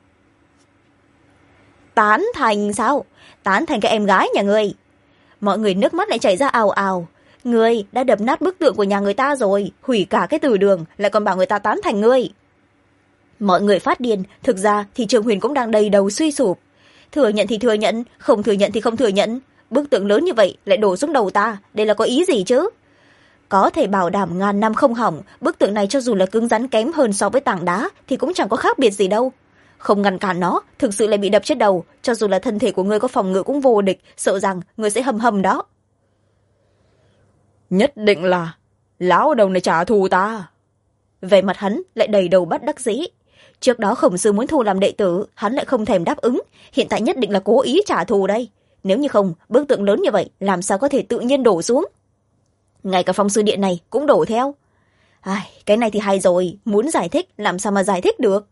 A: Tán thành sao? Tán thành cái em gái nhà ngươi? Mọi người nước mắt lại chảy ra ào ào. Ngươi đã đập nát bức tượng của nhà người ta rồi, hủy cả cái từ đường, lại còn bảo người ta tán thành ngươi. Mọi người phát điên, thực ra thì Trương Huyền cũng đang đầy đầu suy sụp. Thừa nhận thì thừa nhận, không thừa nhận thì không thừa nhận. Bức tượng lớn như vậy lại đổ xuống đầu ta, đây là có ý gì chứ? Có thể bảo đảm ngàn năm không hỏng, bức tượng này cho dù là cứng rắn kém hơn so với tảng đá thì cũng chẳng có khác biệt gì đâu. Không ngăn cản nó, thực sự lại bị đập chết đầu, cho dù là thân thể của ngươi có phòng ngự cũng vô địch, sợ rằng ngươi sẽ hầm hầm đó.
B: Nhất định là lão đầu này trả thù ta.
A: Về mặt hắn lại đầy đầu bất đắc dĩ. Trước đó Khổng Sư muốn thu làm đệ tử, hắn lại không thèm đáp ứng, hiện tại nhất định là cố ý trả thù đây. Nếu như không, bức tượng lớn như vậy làm sao có thể tự nhiên đổ xuống? Ngay cả phong sư điện này cũng đổ theo. Cái này thì hay rồi, muốn giải thích làm sao mà giải thích được?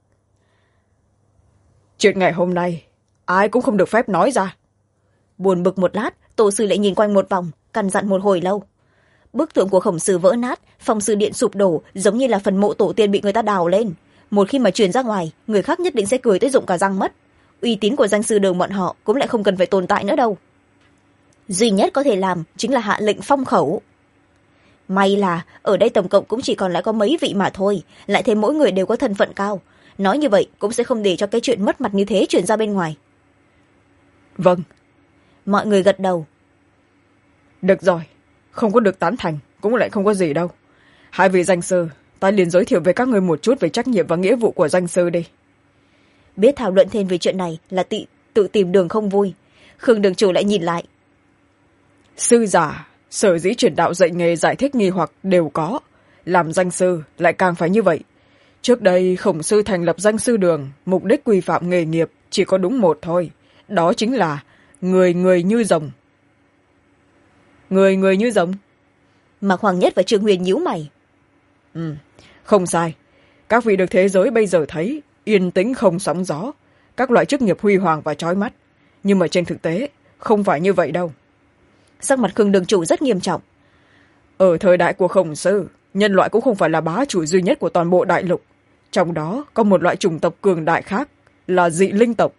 B: Chuyện ngày hôm nay ai cũng không được phép nói ra.
A: Buồn bực một lát, tổ sư lại nhìn quanh một vòng, căn dặn một hồi lâu. Bức tượng của Khổng Sư vỡ nát, phòng sư điện sụp đổ, giống như là phần mộ tổ tiên bị người ta đào lên. Một khi mà truyền ra ngoài, người khác nhất định sẽ cười tới rụng cả răng mất. Uy tín của danh sư đường bọn họ cũng lại không cần phải tồn tại nữa đâu. Duy nhất có thể làm chính là hạ lệnh phong khẩu. May là ở đây tổng cộng cũng chỉ còn lại có mấy vị mà thôi, lại thêm mỗi người đều có thân phận cao. Nói như vậy cũng sẽ không để cho cái chuyện mất mặt như thế truyền ra bên ngoài.
B: Vâng.
A: Mọi người gật đầu.
B: Được rồi, không có được tán thành cũng lại không có gì đâu. Hai vị danh sư, ta liền giới thiệu với các người một chút về trách nhiệm và nghĩa vụ của danh sư đi.
A: Biết thảo luận thêm về chuyện này là tự tìm đường không vui. Khương đường chủ lại nhìn lại.
B: Sư giả sở dĩ truyền đạo dạy nghề giải thích nghi hoặc đều có, làm danh sư lại càng phải như vậy. Trước đây Khổng sư thành lập danh sư đường, mục đích quy phạm nghề nghiệp chỉ có đúng một thôi, đó chính là người người như rồng. Người người như rồng?
A: Mạc Hoàng Nhất và Trương Huyền nhíu mày.
B: Không sai, các vị được thế giới bây giờ thấy yên tĩnh không sóng gió, các loại chức nghiệp huy hoàng và chói mắt, nhưng mà trên thực tế không phải như vậy đâu.
A: Sắc mặt Khương đường chủ rất nghiêm trọng.
B: Ở thời đại của Khổng sư, nhân loại cũng không phải là bá chủ duy nhất của toàn bộ đại lục, trong đó có một loại chủng tộc cường đại khác là dị linh tộc.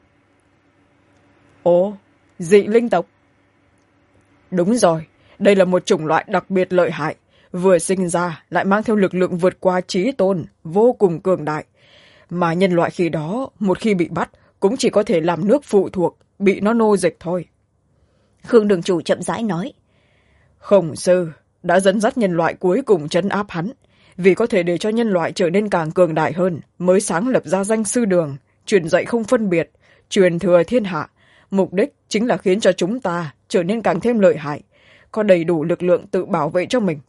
B: Ồ, dị linh tộc? Đúng rồi, đây là một chủng loại đặc biệt lợi hại, vừa sinh ra lại mang theo lực lượng vượt qua trí tôn, vô cùng cường đại. Mà nhân loại khi đó, một khi bị bắt, cũng chỉ có thể làm nước phụ thuộc, bị nó nô dịch thôi.
A: Khương đường chủ chậm rãi nói.
B: Khổng sư đã dẫn dắt nhân loại cuối cùng trấn áp hắn, vì có thể để cho nhân loại trở nên càng cường đại hơn, mới sáng lập ra danh sư đường, truyền dạy không phân biệt, truyền thừa thiên hạ. Mục đích chính là khiến cho chúng ta trở nên càng thêm lợi hại, có đầy đủ lực lượng tự bảo vệ cho mình.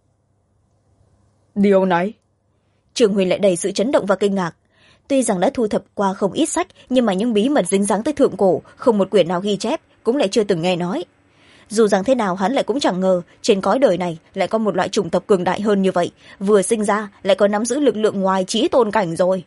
B: Điều này?
A: Trường Huyền lại đầy sự chấn động và kinh ngạc. Tuy rằng đã thu thập qua không ít sách, nhưng mà những bí mật dính dáng tới thượng cổ, không một quyển nào ghi chép, cũng lại chưa từng nghe nói. Dù rằng thế nào hắn lại cũng chẳng ngờ trên cõi đời này lại có một loại chủng tộc cường đại hơn như vậy, vừa sinh ra lại có nắm giữ lực lượng ngoài trí tôn cảnh rồi.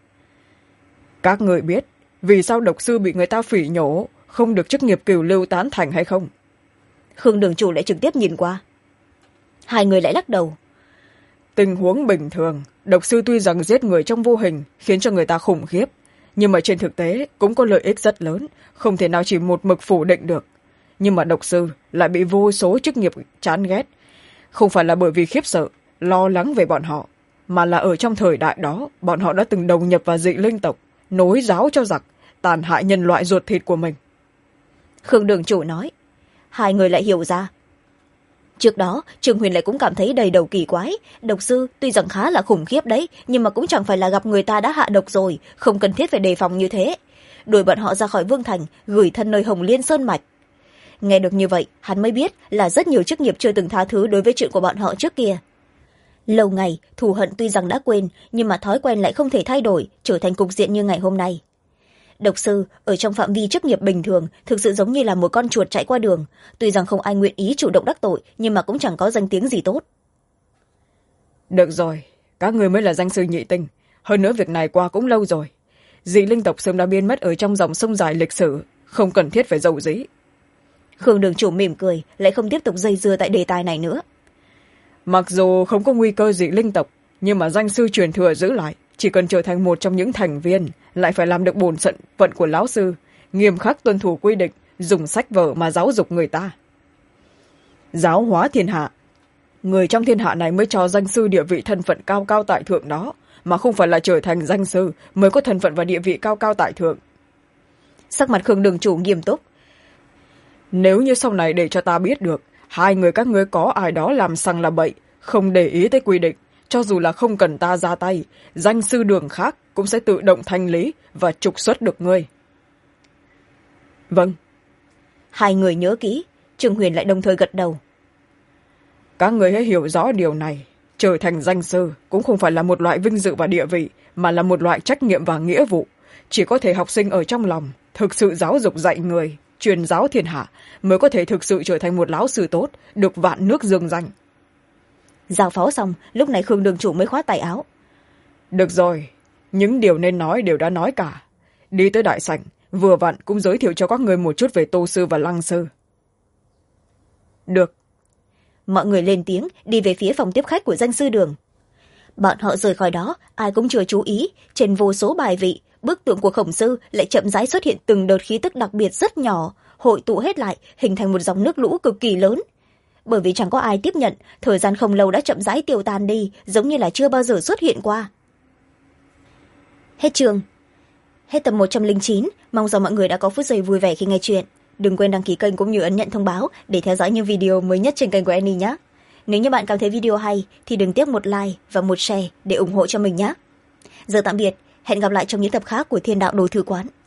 B: Các người biết vì sao độc sư bị người ta phỉ nhổ, không được chức nghiệp cửu lưu tán thành hay không?
A: Khương đường chủ lại trực tiếp nhìn qua. Hai người lại lắc đầu.
B: Tình huống bình thường, độc sư tuy rằng giết người trong vô hình khiến cho người ta khủng khiếp, nhưng mà trên thực tế cũng có lợi ích rất lớn, không thể nào chỉ một mực phủ định được. Nhưng mà độc sư lại bị vô số chức nghiệp chán ghét, không phải là bởi vì khiếp sợ, lo lắng về bọn họ, mà là ở trong thời đại đó bọn họ đã từng đầu nhập vào dị linh tộc, nối giáo cho giặc, tàn hại nhân loại ruột thịt của mình.
A: Khương đường chủ nói. Hai người lại hiểu ra. Trước đó Trương Huyền lại cũng cảm thấy đầy đầu kỳ quái, độc sư tuy rằng khá là khủng khiếp đấy, nhưng mà cũng chẳng phải là gặp người ta đã hạ độc rồi, không cần thiết phải đề phòng như thế. Đuổi bọn họ ra khỏi Vương Thành, gửi thân nơi Hồng Liên Sơn Mạch. Nghe được như vậy hắn mới biết là rất nhiều chức nghiệp chưa từng tha thứ đối với chuyện của bọn họ trước kia. Lâu ngày thù hận tuy rằng đã quên, nhưng mà thói quen lại không thể thay đổi, trở thành cục diện như ngày hôm nay. Độc sư ở trong phạm vi chức nghiệp bình thường thực sự giống như là một con chuột chạy qua đường, tuy rằng không ai nguyện ý chủ động đắc tội, nhưng mà cũng chẳng có danh tiếng gì tốt.
B: Được rồi, các người mới là danh sư nhị tinh, hơn nữa việc này qua cũng lâu rồi. Dị linh tộc sớm đã biến mất ở trong dòng sông dài lịch sử, không cần thiết phải giấu dĩ.
A: Khương đường chủ mỉm cười, lại không tiếp tục dây dưa tại đề tài này nữa.
B: Mặc dù không có nguy cơ dị linh tộc, nhưng mà danh sư truyền thừa giữ lại, chỉ cần trở thành một trong những thành viên, lại phải làm được bổn phận của lão sư, nghiêm khắc tuân thủ quy định, dùng sách vở mà giáo dục người ta. Giáo hóa thiên hạ. Người trong thiên hạ này mới cho danh sư địa vị thân phận cao cao tại thượng đó, mà không phải là trở thành danh sư mới có thân phận và địa vị cao cao tại thượng.
A: Sắc mặt Khương đường chủ nghiêm túc.
B: Nếu như sau này để cho ta biết được hai người các ngươi có ai đó làm sằng là bậy, không để ý tới quy định, cho dù là không cần ta ra tay, danh sư đường khác cũng sẽ tự động thanh lý và trục xuất được ngươi. Vâng.
A: Hai người nhớ kỹ. Trương Huyền lại đồng thời gật đầu.
B: Các người hãy hiểu rõ điều này, trở thành danh sư cũng không phải là một loại vinh dự và địa vị, mà là một loại trách nhiệm và nghĩa vụ. Chỉ có thể học sinh ở trong lòng thực sự giáo dục dạy người, truyền giáo thiên hạ, mới có thể thực sự trở thành một lão sư tốt, được vạn nước dương danh.
A: Giao phó xong, lúc này Khương đường chủ mới khoát tay áo.
B: Được rồi, những điều nên nói đều đã nói cả. Đi tới đại sảnh, vừa vặn cũng giới thiệu cho các người một chút về Tô sư và Lăng sư. Được,
A: mọi người lên tiếng đi về phía phòng tiếp khách của danh sư đường. Bọn họ rời khỏi đó, ai cũng chưa chú ý, trên vô số bài vị, bức tượng của khổng sư lại chậm rãi xuất hiện từng đợt khí tức đặc biệt rất nhỏ, hội tụ hết lại hình thành một dòng nước lũ cực kỳ lớn. Bởi vì chẳng có ai tiếp nhận, thời gian không lâu đã chậm rãi tiêu tan đi, giống như là chưa bao giờ xuất hiện qua. Hết chương. Hết tập 109, mong rằng mọi người đã có phút giây vui vẻ khi nghe chuyện. Đừng quên đăng ký kênh cũng như ấn nhận thông báo để theo dõi những video mới nhất trên kênh của Annie nhé. Nếu như bạn cảm thấy video hay thì đừng tiếc một like và một share để ủng hộ cho mình nhé. Giờ tạm biệt, hẹn gặp lại trong những tập khác của Thiên Đạo Đồ Thư Quán.